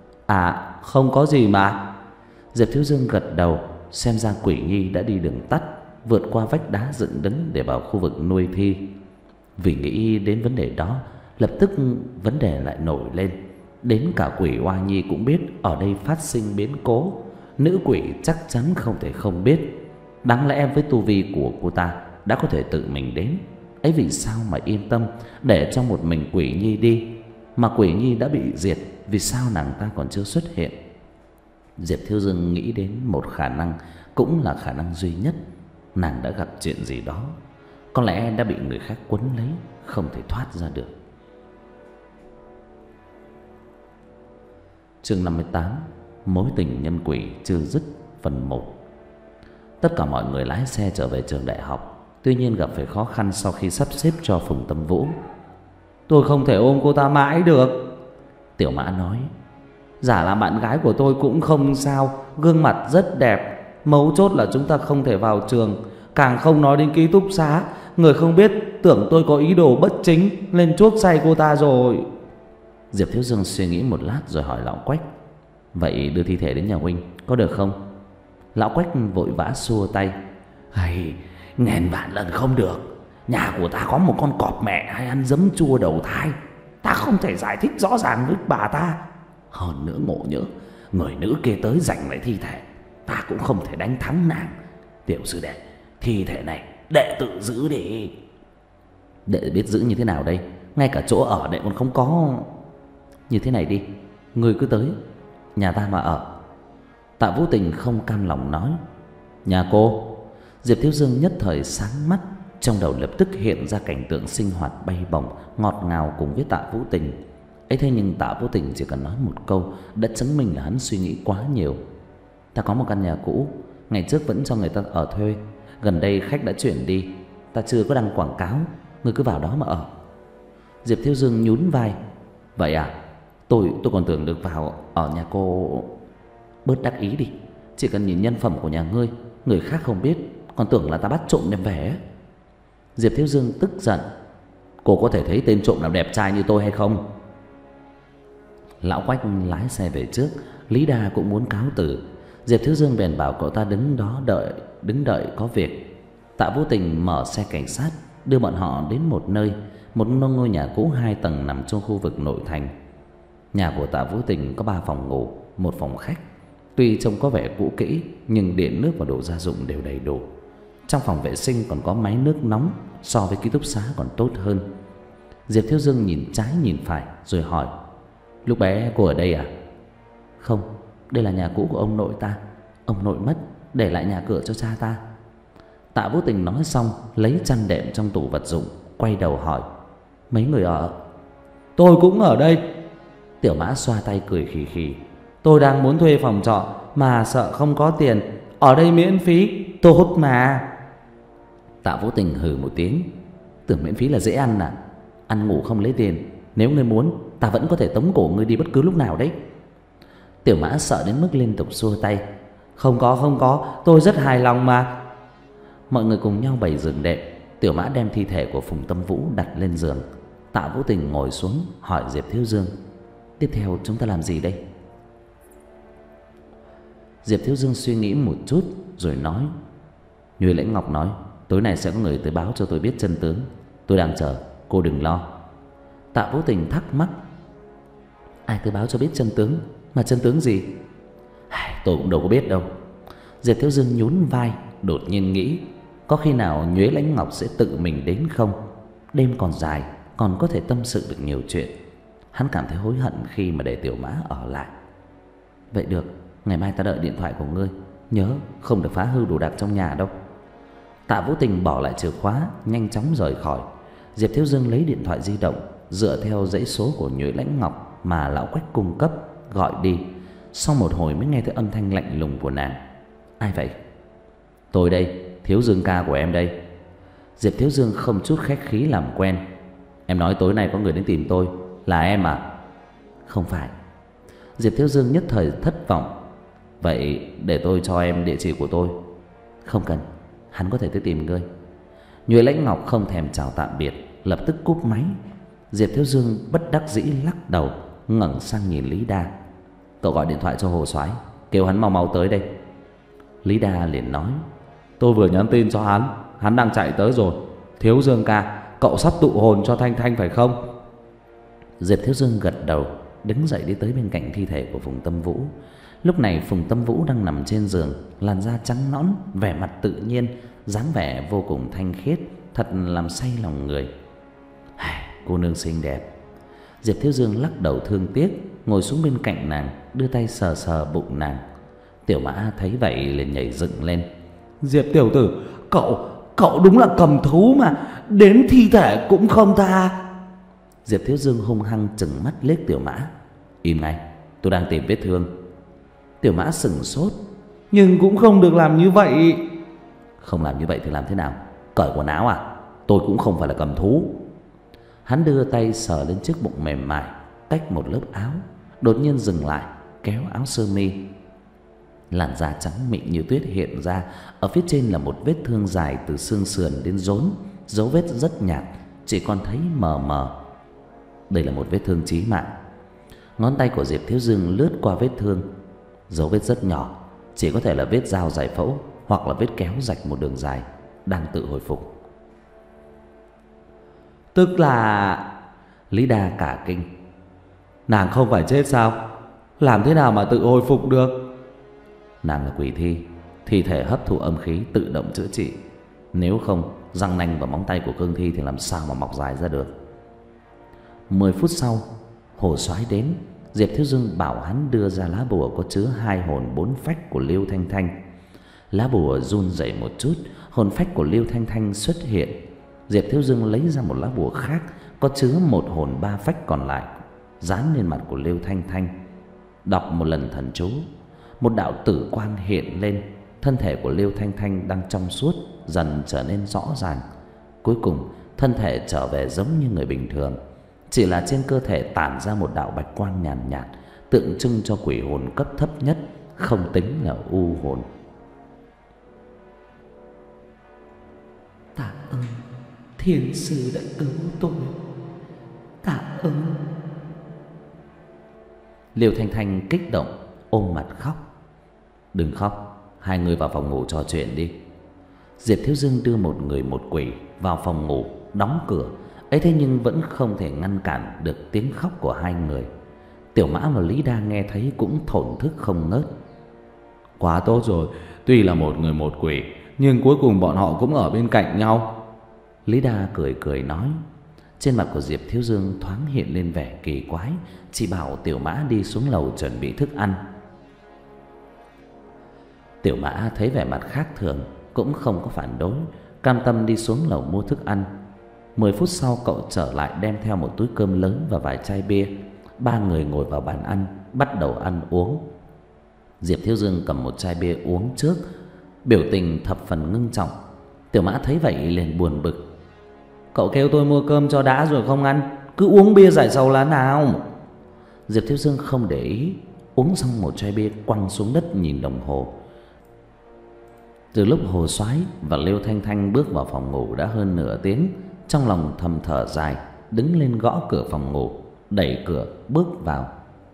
À, không có gì mà. Diệp Thiếu Dương gật đầu, xem ra Quỷ Nhi đã đi đường tắt, vượt qua vách đá dựng đứng để vào khu vực nuôi thi. Vì nghĩ đến vấn đề đó, lập tức vấn đề lại nổi lên. Đến cả Quỷ Oa Nhi cũng biết ở đây phát sinh biến cố. Nữ quỷ chắc chắn không thể không biết. Đáng lẽ với tu vi của cô ta đã có thể tự mình đến, ấy vì sao mà yên tâm để cho một mình Quỷ Nhi đi? Mà Quỷ Nhi đã bị diệt, vì sao nàng ta còn chưa xuất hiện? Diệp Thiếu Dương nghĩ đến một khả năng, cũng là khả năng duy nhất. Nàng đã gặp chuyện gì đó, có lẽ đã bị người khác quấn lấy, không thể thoát ra được. Chương năm mươi tám, mối tình nhân quỷ chưa dứt, phần một. Tất cả mọi người lái xe trở về trường đại học, tuy nhiên gặp phải khó khăn sau khi sắp xếp cho Phùng Tâm Vũ. Tôi không thể ôm cô ta mãi được, Tiểu Mã nói. Giả là bạn gái của tôi cũng không sao, gương mặt rất đẹp. Mấu chốt là chúng ta không thể vào trường, càng không nói đến ký túc xá. Người không biết tưởng tôi có ý đồ bất chính, lên chuốc say cô ta rồi. Diệp Thiếu Dương suy nghĩ một lát rồi hỏi lão Quách: vậy đưa thi thể đến nhà huynh có được không? Lão Quách vội vã xua tay: hay, ngàn vạn lần không được. Nhà của ta có một con cọp mẹ hay ăn giấm chua đầu thai, ta không thể giải thích rõ ràng với bà ta. Hơn nữa ngộ nhỡ người nữ kia tới giành lại thi thể, ta cũng không thể đánh thắng nàng. Tiểu sư đệ, thi thể này đệ tự giữ đi. Đệ biết giữ như thế nào đây? Ngay cả chỗ ở đệ còn không có. Như thế này đi, ngươi cứ tới nhà ta mà ở. Tạ Vũ Tình không cam lòng nói. Nhà cô? Diệp Thiếu Dương nhất thời sáng mắt, trong đầu lập tức hiện ra cảnh tượng sinh hoạt bay bổng ngọt ngào cùng với Tạ Vũ Tình. Ấy thế nhưng Tạ Vũ Tình chỉ cần nói một câu đã chứng minh là hắn suy nghĩ quá nhiều. Ta có một căn nhà cũ, ngày trước vẫn cho người ta ở thuê, gần đây khách đã chuyển đi, ta chưa có đăng quảng cáo, ngươi cứ vào đó mà ở. Diệp Thiếu Dương nhún vai. Vậy à? Tôi tôi còn tưởng được vào ở nhà cô. Bớt đắc ý đi, chỉ cần nhìn nhân phẩm của nhà ngươi, người khác không biết còn tưởng là ta bắt trộm đem về. Diệp Thiếu Dương tức giận. Cô có thể thấy tên trộm nào đẹp trai như tôi hay không? Lão Quách lái xe về trước, Lý Đa cũng muốn cáo từ. Diệp Thiếu Dương bèn bảo cậu ta đứng đó đợi, đứng đợi có việc. Tạ Vũ Tình mở xe cảnh sát đưa bọn họ đến một nơi, một ngôi nhà cũ hai tầng nằm trong khu vực nội thành. Nhà của Tạ Vũ Tình có ba phòng ngủ, một phòng khách. Tuy trông có vẻ cũ kỹ nhưng điện nước và đồ gia dụng đều đầy đủ. Trong phòng vệ sinh còn có máy nước nóng, so với ký túc xá còn tốt hơn. Diệp Thiếu Dương nhìn trái nhìn phải rồi hỏi. Lúc bé cô ở đây à? Không, đây là nhà cũ của ông nội ta. Ông nội mất để lại nhà cửa cho cha ta. Tạ Vũ Tình nói xong lấy chăn đệm trong tủ vật dụng, quay đầu hỏi. Mấy người ở? Tôi cũng ở đây. Tiểu Mã xoa tay cười khì khì. Tôi đang muốn thuê phòng trọ mà sợ không có tiền, ở đây miễn phí, tốt mà. Tạ Vũ Tình hừ một tiếng. Tưởng miễn phí là dễ ăn à? Ăn ngủ không lấy tiền, nếu ngươi muốn ta vẫn có thể tống cổ ngươi đi bất cứ lúc nào đấy. Tiểu Mã sợ đến mức liên tục xua tay. Không có không có, tôi rất hài lòng mà. Mọi người cùng nhau bày giường đệm. Tiểu Mã đem thi thể của Phùng Tâm Vũ đặt lên giường. Tạ Vũ Tình ngồi xuống hỏi Diệp Thiếu Dương. Tiếp theo chúng ta làm gì đây? Diệp Thiếu Dương suy nghĩ một chút rồi nói. Như Lãnh Ngọc nói, tối nay sẽ có người tới báo cho tôi biết chân tướng. Tôi đang chờ, cô đừng lo. Tạ Vũ Tình thắc mắc. Ai tới báo cho biết chân tướng? Mà chân tướng gì? Tôi cũng đâu có biết đâu. Diệp Thiếu Dương nhún vai, đột nhiên nghĩ, có khi nào Nhuế Lãnh Ngọc sẽ tự mình đến không? Đêm còn dài, còn có thể tâm sự được nhiều chuyện. Hắn cảm thấy hối hận khi mà để Tiểu Mã ở lại. Vậy được, ngày mai ta đợi điện thoại của ngươi, nhớ không được phá hư đồ đạc trong nhà đâu. Tạ Vũ Tình bỏ lại chìa khóa, nhanh chóng rời khỏi. Diệp Thiếu Dương lấy điện thoại di động, dựa theo dãy số của Nhuế Lãnh Ngọc mà lão Quách cung cấp, gọi đi. Sau một hồi mới nghe thấy âm thanh lạnh lùng của nàng. Ai vậy? Tôi đây, Thiếu Dương ca của em đây. Diệp Thiếu Dương không chút khách khí làm quen. Em nói tối nay có người đến tìm tôi, là em à? Không phải. Diệp Thiếu Dương nhất thời thất vọng. Vậy để tôi cho em địa chỉ của tôi. Không cần, hắn có thể tới tìm ngươi. Nhuế Lãnh Ngọc không thèm chào tạm biệt, lập tức cúp máy. Diệp Thiếu Dương bất đắc dĩ lắc đầu, ngẩng sang nhìn Lý Đa. Cậu gọi điện thoại cho Hồ Soái, kêu hắn mau mau tới đây. Lý Đa liền nói. Tôi vừa nhắn tin cho hắn, hắn đang chạy tới rồi. Thiếu Dương ca, cậu sắp tụ hồn cho Thanh Thanh phải không? Diệp Thiếu Dương gật đầu, đứng dậy đi tới bên cạnh thi thể của Phùng Tâm Vũ. Lúc này Phùng Tâm Vũ đang nằm trên giường, làn da trắng nõn, vẻ mặt tự nhiên, dáng vẻ vô cùng thanh khiết, thật làm say lòng người. Cô nương xinh đẹp. Diệp Thiếu Dương lắc đầu thương tiếc, ngồi xuống bên cạnh nàng, đưa tay sờ sờ bụng nàng. Tiểu Mã thấy vậy liền nhảy dựng lên. Diệp tiểu tử, cậu, cậu đúng là cầm thú mà, đến thi thể cũng không tha. Diệp Thiếu Dương hung hăng trừng mắt liếc Tiểu Mã. Im ngay, tôi đang tìm vết thương. Tiểu Mã sững sốt. Nhưng cũng không được làm như vậy. Không làm như vậy thì làm thế nào? Cởi quần áo à? Tôi cũng không phải là cầm thú. Hắn đưa tay sờ lên chiếc bụng mềm mại, cách một lớp áo, đột nhiên dừng lại, kéo áo sơ mi. Làn da trắng mịn như tuyết hiện ra, ở phía trên là một vết thương dài từ xương sườn đến rốn, dấu vết rất nhạt, chỉ còn thấy mờ mờ. Đây là một vết thương chí mạng. Ngón tay của Diệp Thiếu Dương lướt qua vết thương, dấu vết rất nhỏ, chỉ có thể là vết dao giải phẫu hoặc là vết kéo rạch một đường dài, đang tự hồi phục. Tức là... Lý Đa cả kinh. Nàng không phải chết sao? Làm thế nào mà tự hồi phục được? Nàng là quỷ thi, thi thể hấp thụ âm khí tự động chữa trị. Nếu không, răng nanh và móng tay của cương thi thì làm sao mà mọc dài ra được. Mười phút sau, Hồ Soái đến, Diệp Thiếu Dương bảo hắn đưa ra lá bùa có chứa hai hồn bốn phách của Liêu Thanh Thanh. Lá bùa run rẩy một chút, hồn phách của Liêu Thanh Thanh xuất hiện. Diệp Thiếu Dương lấy ra một lá bùa khác có chứa một hồn ba phách còn lại, dán lên mặt của Liêu Thanh Thanh. Đọc một lần thần chú, một đạo tử quang hiện lên, thân thể của Liêu Thanh Thanh đang trong suốt dần trở nên rõ ràng. Cuối cùng thân thể trở về giống như người bình thường, chỉ là trên cơ thể tản ra một đạo bạch quang nhàn nhạt, nhạt, tượng trưng cho quỷ hồn cấp thấp nhất, không tính là u hồn. Tạ ơn thiên sư đã cứu tôi, tạ ơn. Liêu Thanh Thanh kích động ôm mặt khóc. Đừng khóc, hai người vào phòng ngủ trò chuyện đi. Diệp Thiếu Dương đưa một người một quỷ vào phòng ngủ, đóng cửa. Ấy thế nhưng vẫn không thể ngăn cản được tiếng khóc của hai người. Tiểu Mã và Lý Đa nghe thấy cũng thổn thức không ngớt. Quá tốt rồi, tuy là một người một quỷ, nhưng cuối cùng bọn họ cũng ở bên cạnh nhau. Lý Đa cười cười nói. Trên mặt của Diệp Thiếu Dương thoáng hiện lên vẻ kỳ quái, chỉ bảo Tiểu Mã đi xuống lầu chuẩn bị thức ăn. Tiểu Mã thấy vẻ mặt khác thường cũng không có phản đối, cam tâm đi xuống lầu mua thức ăn. Mười phút sau cậu trở lại đem theo một túi cơm lớn và vài chai bia. Ba người ngồi vào bàn ăn, bắt đầu ăn uống. Diệp Thiếu Dương cầm một chai bia uống trước, biểu tình thập phần ngưng trọng. Tiểu Mã thấy vậy liền buồn bực. Cậu kêu tôi mua cơm cho đã rồi không ăn, cứ uống bia giải sầu là nào. Diệp Thiếu Dương không để ý, uống xong một chai bia quăng xuống đất nhìn đồng hồ. Từ lúc Hồ Soái và Liêu Thanh Thanh bước vào phòng ngủ đã hơn nửa tiếng, trong lòng thầm thở dài, đứng lên gõ cửa phòng ngủ, đẩy cửa bước vào.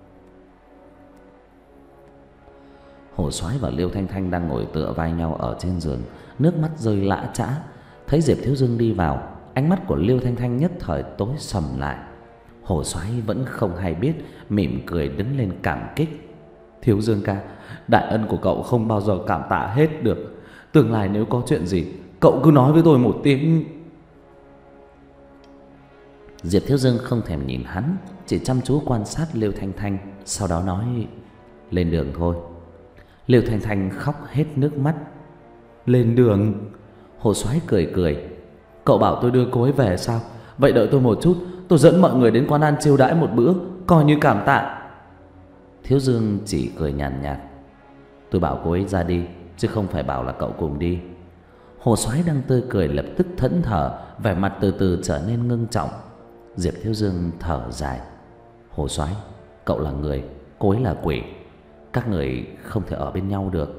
Hồ Soái và Liêu Thanh Thanh đang ngồi tựa vai nhau ở trên giường, nước mắt rơi lã chã. Thấy Diệp Thiếu Dương đi vào, ánh mắt của Liêu Thanh Thanh nhất thời tối sầm lại. Hồ Soái vẫn không hay biết, mỉm cười đứng lên cảm kích. Thiếu Dương ca, đại ân của cậu không bao giờ cảm tạ hết được. Tương lai nếu có chuyện gì, cậu cứ nói với tôi một tiếng. Diệp Thiếu Dương không thèm nhìn hắn, chỉ chăm chú quan sát Liêu Thanh Thanh, sau đó nói: lên đường thôi. Liêu Thanh Thanh khóc hết nước mắt. Lên đường? Hồ Soái cười cười. Cậu bảo tôi đưa cô ấy về sao? Vậy đợi tôi một chút, tôi dẫn mọi người đến quán ăn chiêu đãi một bữa, coi như cảm tạ. Thiếu Dương chỉ cười nhàn nhạt, nhạt. Tôi bảo cô ấy ra đi, chứ không phải bảo là cậu cùng đi. Hồ Soái đang tươi cười lập tức thẫn thờ, vẻ mặt từ từ trở nên ngưng trọng. Diệp Thiếu Dương thở dài. Hồ Soái, cậu là người, cô ấy là quỷ, các người không thể ở bên nhau được.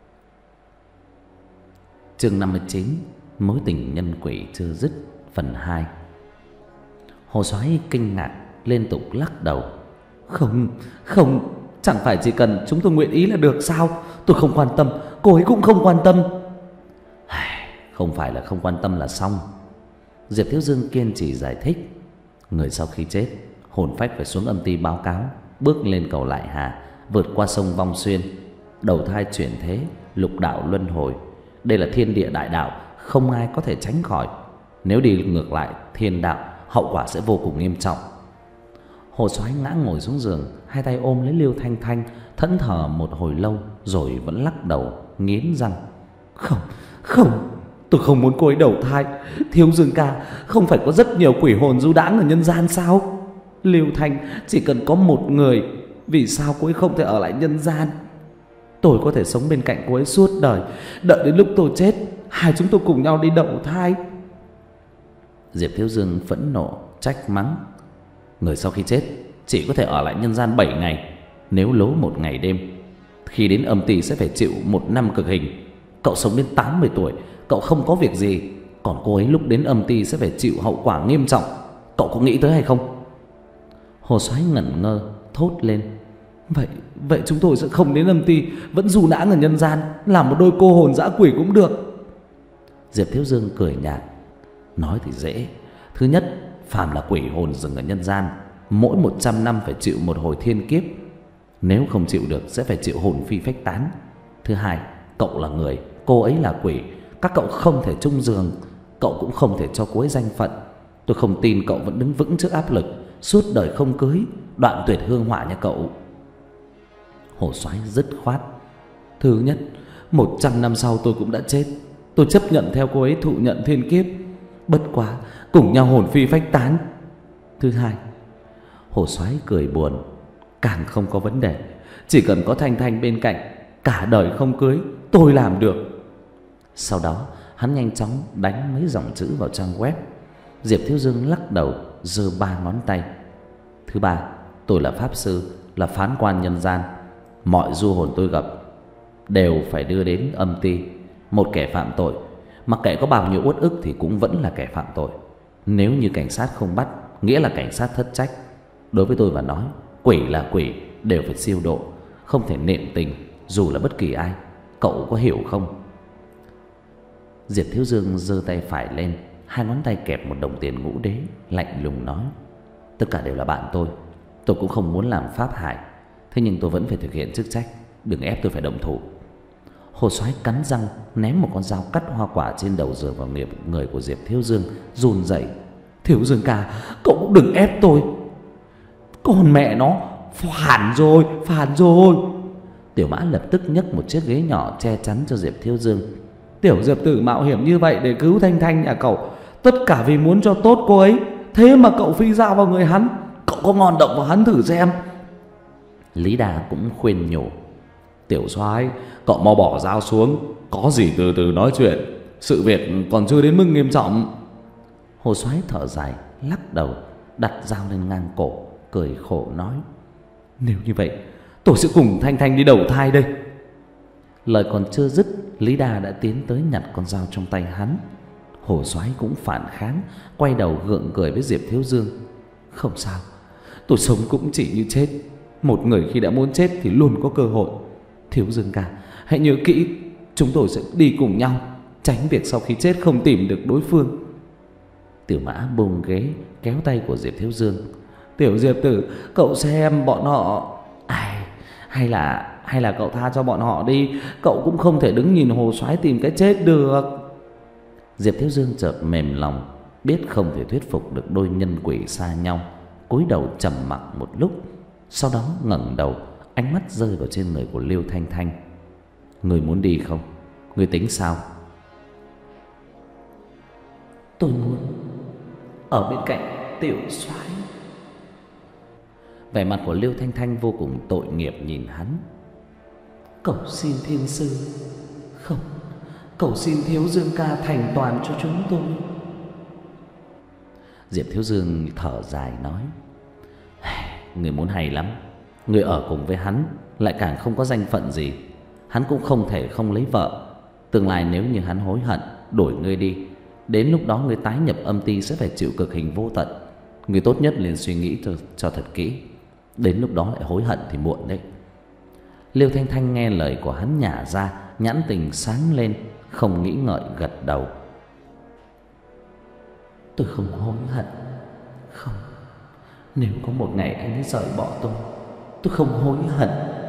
Chương năm mươi chín, mối tình nhân quỷ chưa dứt, phần hai. Hồ Soái kinh ngạc liên tục lắc đầu. Không, không, chẳng phải chỉ cần chúng tôi nguyện ý là được sao? Tôi không quan tâm, cô ấy cũng không quan tâm. Không phải là không quan tâm là xong. Diệp Thiếu Dương kiên trì giải thích. Người sau khi chết, hồn phách phải xuống âm ty báo cáo, bước lên cầu Lại Hà, vượt qua sông Vong Xuyên, đầu thai chuyển thế, lục đạo luân hồi. Đây là thiên địa đại đạo, không ai có thể tránh khỏi. Nếu đi ngược lại thiên đạo, hậu quả sẽ vô cùng nghiêm trọng. Hồ Soái ngã ngồi xuống giường, hai tay ôm lấy Liêu Thanh Thanh, thẫn thờ một hồi lâu rồi vẫn lắc đầu, nghiến răng. Không, không, tôi không muốn cô ấy đầu thai. Thiếu Dương ca, không phải có rất nhiều quỷ hồn du đãng ở nhân gian sao? Liêu Thanh chỉ cần có một người, vì sao cô ấy không thể ở lại nhân gian? Tôi có thể sống bên cạnh cô ấy suốt đời, đợi đến lúc tôi chết, hai chúng tôi cùng nhau đi đầu thai. Diệp Thiếu Dương phẫn nộ trách mắng. Người sau khi chết chỉ có thể ở lại nhân gian bảy ngày, nếu lố một ngày đêm, khi đến âm ty sẽ phải chịu một năm cực hình. Cậu sống đến tám mươi tuổi, cậu không có việc gì, còn cô ấy lúc đến âm ty sẽ phải chịu hậu quả nghiêm trọng. Cậu có nghĩ tới hay không? Hồ Soái ngẩn ngơ thốt lên. Vậy vậy chúng tôi sẽ không đến âm ty, vẫn du đãng ở nhân gian, làm một đôi cô hồn dã quỷ cũng được. Diệp Thiếu Dương cười nhạt. Nói thì dễ. Thứ nhất, phàm là quỷ hồn dừng ở nhân gian, mỗi một trăm năm phải chịu một hồi thiên kiếp. Nếu không chịu được sẽ phải chịu hồn phi phách tán. Thứ hai, cậu là người, cô ấy là quỷ, các cậu không thể chung giường, cậu cũng không thể cho cô ấy danh phận. Tôi không tin cậu vẫn đứng vững trước áp lực, suốt đời không cưới, đoạn tuyệt hương hỏa nha cậu. Hồ Soái dứt khoát: Thứ nhất, một trăm năm sau tôi cũng đã chết, tôi chấp nhận theo cô ấy thụ nhận thiên kiếp, bất quá cùng nhau hồn phi phách tán. Thứ hai, Hồ Soái cười buồn: càng không có vấn đề, chỉ cần có Thanh Thanh bên cạnh, cả đời không cưới tôi làm được. Sau đó hắn nhanh chóng đánh mấy dòng chữ vào trang web. Diệp Thiếu Dương lắc đầu, giơ ba ngón tay: Thứ ba, tôi là pháp sư, là phán quan nhân gian. Mọi du hồn tôi gặp đều phải đưa đến âm ty. Một kẻ phạm tội, mặc kệ có bao nhiêu uất ức thì cũng vẫn là kẻ phạm tội. Nếu như cảnh sát không bắt, nghĩa là cảnh sát thất trách. Đối với tôi mà nói, quỷ là quỷ, đều phải siêu độ, không thể nệm tình dù là bất kỳ ai. Cậu có hiểu không? Diệp Thiếu Dương giơ tay phải lên, hai ngón tay kẹp một đồng tiền ngũ đế, lạnh lùng nói: Tất cả đều là bạn tôi. Tôi cũng không muốn làm pháp hại, thế nhưng tôi vẫn phải thực hiện chức trách. Đừng ép tôi phải động thủ. Hồ Soái cắn răng ném một con dao cắt hoa quả trên đầu giường vào nghiệp người của Diệp Thiếu Dương, run rẩy: Thiếu Dương ca, cậu cũng đừng ép tôi. Con mẹ nó, phản rồi, phản rồi. Tiểu Mã lập tức nhấc một chiếc ghế nhỏ che chắn cho Diệp Thiếu Dương. Tiểu Diệp tử mạo hiểm như vậy để cứu Thanh Thanh nhà cậu, tất cả vì muốn cho tốt cô ấy, thế mà cậu phi dao vào người hắn. Cậu có ngon động vào hắn thử xem. Lý Đà cũng khuyên nhủ: Tiểu Soái, cậu mau bỏ dao xuống, có gì từ từ nói chuyện, sự việc còn chưa đến mức nghiêm trọng. Hồ Soái thở dài, lắc đầu, đặt dao lên ngang cổ, cười khổ nói: Nếu như vậy, tôi sẽ cùng Thanh Thanh đi đầu thai đây. Lời còn chưa dứt, Lý Đà đã tiến tới nhặt con dao trong tay hắn. Hồ Soái cũng phản kháng, quay đầu gượng cười với Diệp Thiếu Dương: Không sao, tôi sống cũng chỉ như chết. Một người khi đã muốn chết thì luôn có cơ hội. Thiếu Dương ca, hãy nhớ kỹ, chúng tôi sẽ đi cùng nhau, tránh việc sau khi chết không tìm được đối phương. Tiểu Mã bung ghế kéo tay của Diệp Thiếu Dương: Tiểu Diệp tử, cậu xem bọn họ. Ai, hay là hay là cậu tha cho bọn họ đi, cậu cũng không thể đứng nhìn Hồ Soái tìm cái chết được. Diệp Thiếu Dương chợt mềm lòng, biết không thể thuyết phục được đôi nhân quỷ xa nhau, cúi đầu trầm mặc một lúc, sau đó ngẩng đầu, ánh mắt rơi vào trên người của Liêu Thanh Thanh. Người muốn đi không? Người tính sao? Tôi muốn ở bên cạnh Tiểu Soái. Vẻ mặt của Liêu Thanh Thanh vô cùng tội nghiệp nhìn hắn. Cầu xin thiên sư, không, cầu xin Thiếu Dương ca thành toàn cho chúng tôi. Diệp Thiếu Dương thở dài nói: Người muốn hay lắm, người ở cùng với hắn lại càng không có danh phận gì, hắn cũng không thể không lấy vợ. Tương lai nếu như hắn hối hận đuổi ngươi đi, đến lúc đó ngươi tái nhập âm ty sẽ phải chịu cực hình vô tận. Ngươi tốt nhất liền suy nghĩ cho, cho thật kỹ, đến lúc đó lại hối hận thì muộn đấy. Liêu Thanh Thanh nghe lời của hắn nhả ra, nhãn tình sáng lên, không nghĩ ngợi gật đầu: Tôi không hối hận. Không, nếu có một ngày anh ấy rời bỏ tôi, tôi không hối hận.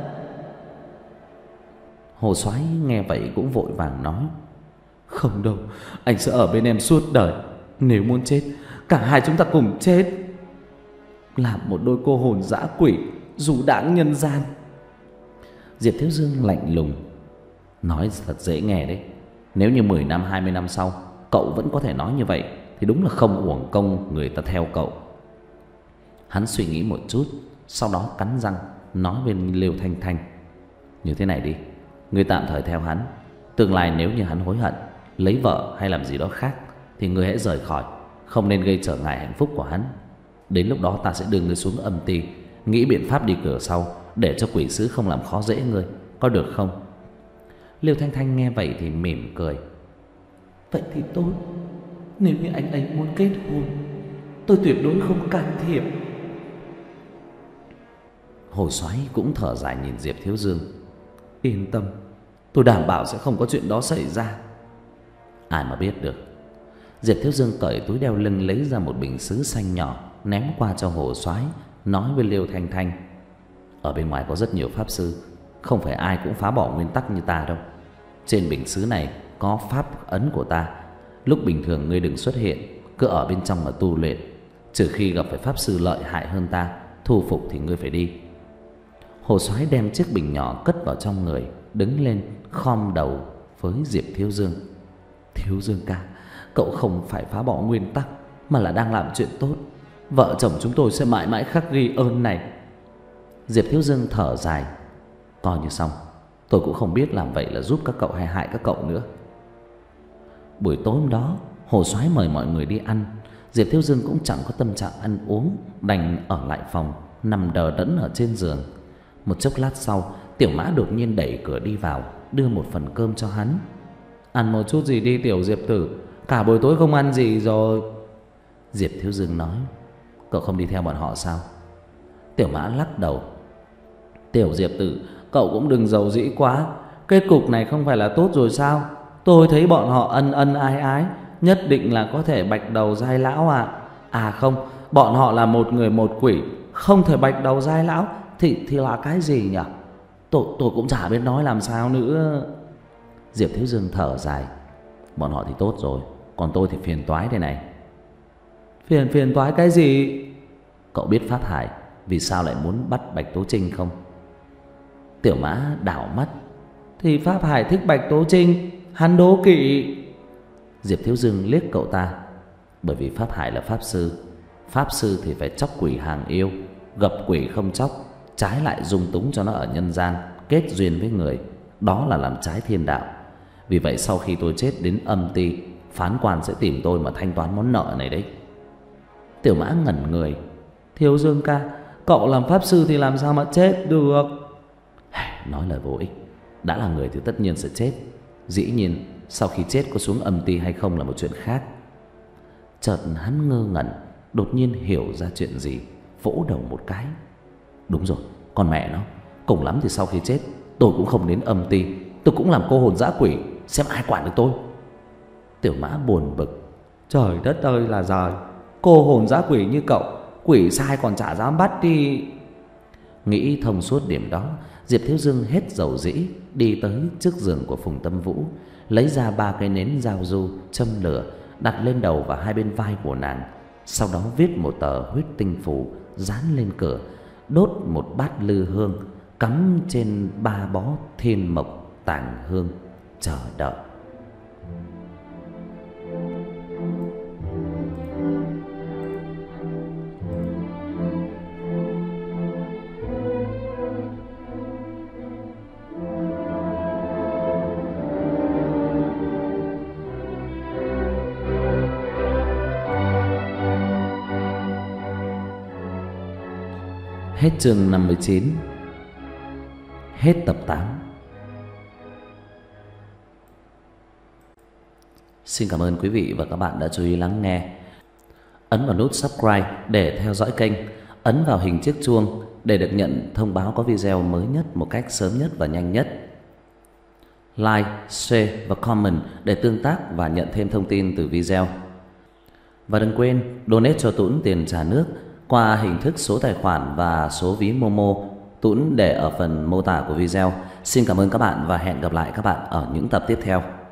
Hồ Soái nghe vậy cũng vội vàng nói: Không đâu, anh sẽ ở bên em suốt đời. Nếu muốn chết, cả hai chúng ta cùng chết, làm một đôi cô hồn dã quỷ dù đãng nhân gian. Diệp Thiếu Dương lạnh lùng: Nói thật dễ nghe đấy, nếu như mười năm hai mươi năm sau cậu vẫn có thể nói như vậy thì đúng là không uổng công người ta theo cậu. Hắn suy nghĩ một chút, sau đó cắn răng nói với Liêu Thanh Thanh: Như thế này đi, ngươi tạm thời theo hắn, tương lai nếu như hắn hối hận lấy vợ hay làm gì đó khác thì ngươi hãy rời khỏi, không nên gây trở ngại hạnh phúc của hắn. Đến lúc đó ta sẽ đưa ngươi xuống âm ty, nghĩ biện pháp đi cửa sau để cho quỷ sứ không làm khó dễ ngươi, có được không? Liêu Thanh Thanh nghe vậy thì mỉm cười: Vậy thì tốt, nếu như anh ấy muốn kết hôn, tôi tuyệt đối không can thiệp. Hồ Soái cũng thở dài nhìn Diệp Thiếu Dương: Yên tâm, tôi đảm bảo sẽ không có chuyện đó xảy ra. Ai mà biết được. Diệp Thiếu Dương cởi túi đeo lưng lấy ra một bình sứ xanh nhỏ, ném qua cho Hồ Soái, nói với Liêu Thanh Thanh: Ở bên ngoài có rất nhiều pháp sư, không phải ai cũng phá bỏ nguyên tắc như ta đâu. Trên bình sứ này có pháp ấn của ta, lúc bình thường ngươi đừng xuất hiện, cứ ở bên trong mà tu luyện. trừ khi gặp phải pháp sư lợi hại hơn ta, thu phục thì ngươi phải đi. Hồ Soái đem chiếc bình nhỏ cất vào trong người, đứng lên khom đầu với Diệp Thiếu Dương. Thiếu Dương ca, cậu không phải phá bỏ nguyên tắc, mà là đang làm chuyện tốt. Vợ chồng chúng tôi sẽ mãi mãi khắc ghi ơn này. Diệp Thiếu Dương thở dài. Coi như xong, tôi cũng không biết làm vậy là giúp các cậu hay hại các cậu nữa. Buổi tối hôm đó, Hồ Soái mời mọi người đi ăn. Diệp Thiếu Dương cũng chẳng có tâm trạng ăn uống, đành ở lại phòng, nằm đờ đẫn ở trên giường. Một chốc lát sau, Tiểu Mã đột nhiên đẩy cửa đi vào, đưa một phần cơm cho hắn. Ăn một chút gì đi Tiểu Diệp tử, cả buổi tối không ăn gì rồi. Diệp Thiếu Dương nói. Cậu không đi theo bọn họ sao? Tiểu Mã lắc đầu. Tiểu Diệp tử, cậu cũng đừng giàu dĩ quá. Kết cục này không phải là tốt rồi sao? Tôi thấy bọn họ ân ân ái ái, nhất định là có thể bạch đầu giai lão à. À không, bọn họ là một người một quỷ, không thể bạch đầu giai lão thì thì là cái gì nhỉ? Tôi tôi cũng chả biết nói làm sao nữa. Diệp Thiếu Dương thở dài. Bọn họ thì tốt rồi, còn tôi thì phiền toái đây này. Phiền phiền toái cái gì? Cậu biết Pháp Hải vì sao lại muốn bắt Bạch Tố Trinh không? Tiểu Mã đảo mắt. Thì Pháp Hải thích Bạch Tố Trinh, hắn đố kỵ. Diệp Thiếu Dương liếc cậu ta. Bởi vì Pháp Hải là pháp sư, pháp sư thì phải chóc quỷ hàng yêu, gặp quỷ không chóc, trái lại dung túng cho nó ở nhân gian kết duyên với người, đó là làm trái thiên đạo. Vì vậy sau khi tôi chết đến âm ty, phán quan sẽ tìm tôi mà thanh toán món nợ này đấy. Tiểu Mã ngẩn người. Thiếu Dương ca, cậu làm pháp sư thì làm sao mà chết được? Nói lời vô ích. Đã là người thì tất nhiên sẽ chết. Dĩ nhiên sau khi chết có xuống âm ty hay không là một chuyện khác. Chợt hắn ngơ ngẩn, đột nhiên hiểu ra chuyện gì, vỗ đầu một cái. Đúng rồi, con mẹ nó, cùng lắm thì sau khi chết tôi cũng không đến âm ty, tôi cũng làm cô hồn dã quỷ, xem ai quản được tôi. Tiểu Mã buồn bực. Trời đất ơi là trời, cô hồn dã quỷ như cậu, quỷ sai còn chả dám bắt đi. Nghĩ thông suốt điểm đó, Diệp Thiếu Dương hết dầu dĩ, đi tới trước giường của Phùng Tâm Vũ, lấy ra ba cây nến giao du châm lửa, đặt lên đầu và hai bên vai của nàng. Sau đó viết một tờ huyết tinh phù dán lên cửa, đốt một bát lư hương, cắm trên ba bó thiên mộc tàng hương, chờ đợi. Hết chương năm mươi chín. Hết tập tám. Xin cảm ơn quý vị và các bạn đã chú ý lắng nghe. Ấn vào nút subscribe để theo dõi kênh. Ấn vào hình chiếc chuông để được nhận thông báo có video mới nhất một cách sớm nhất và nhanh nhất. Like, share và comment để tương tác và nhận thêm thông tin từ video. Và đừng quên donate cho Tuấn tiền trà nước qua hình thức số tài khoản và số ví Momo, Tuấn để ở phần mô tả của video. Xin cảm ơn các bạn và hẹn gặp lại các bạn ở những tập tiếp theo.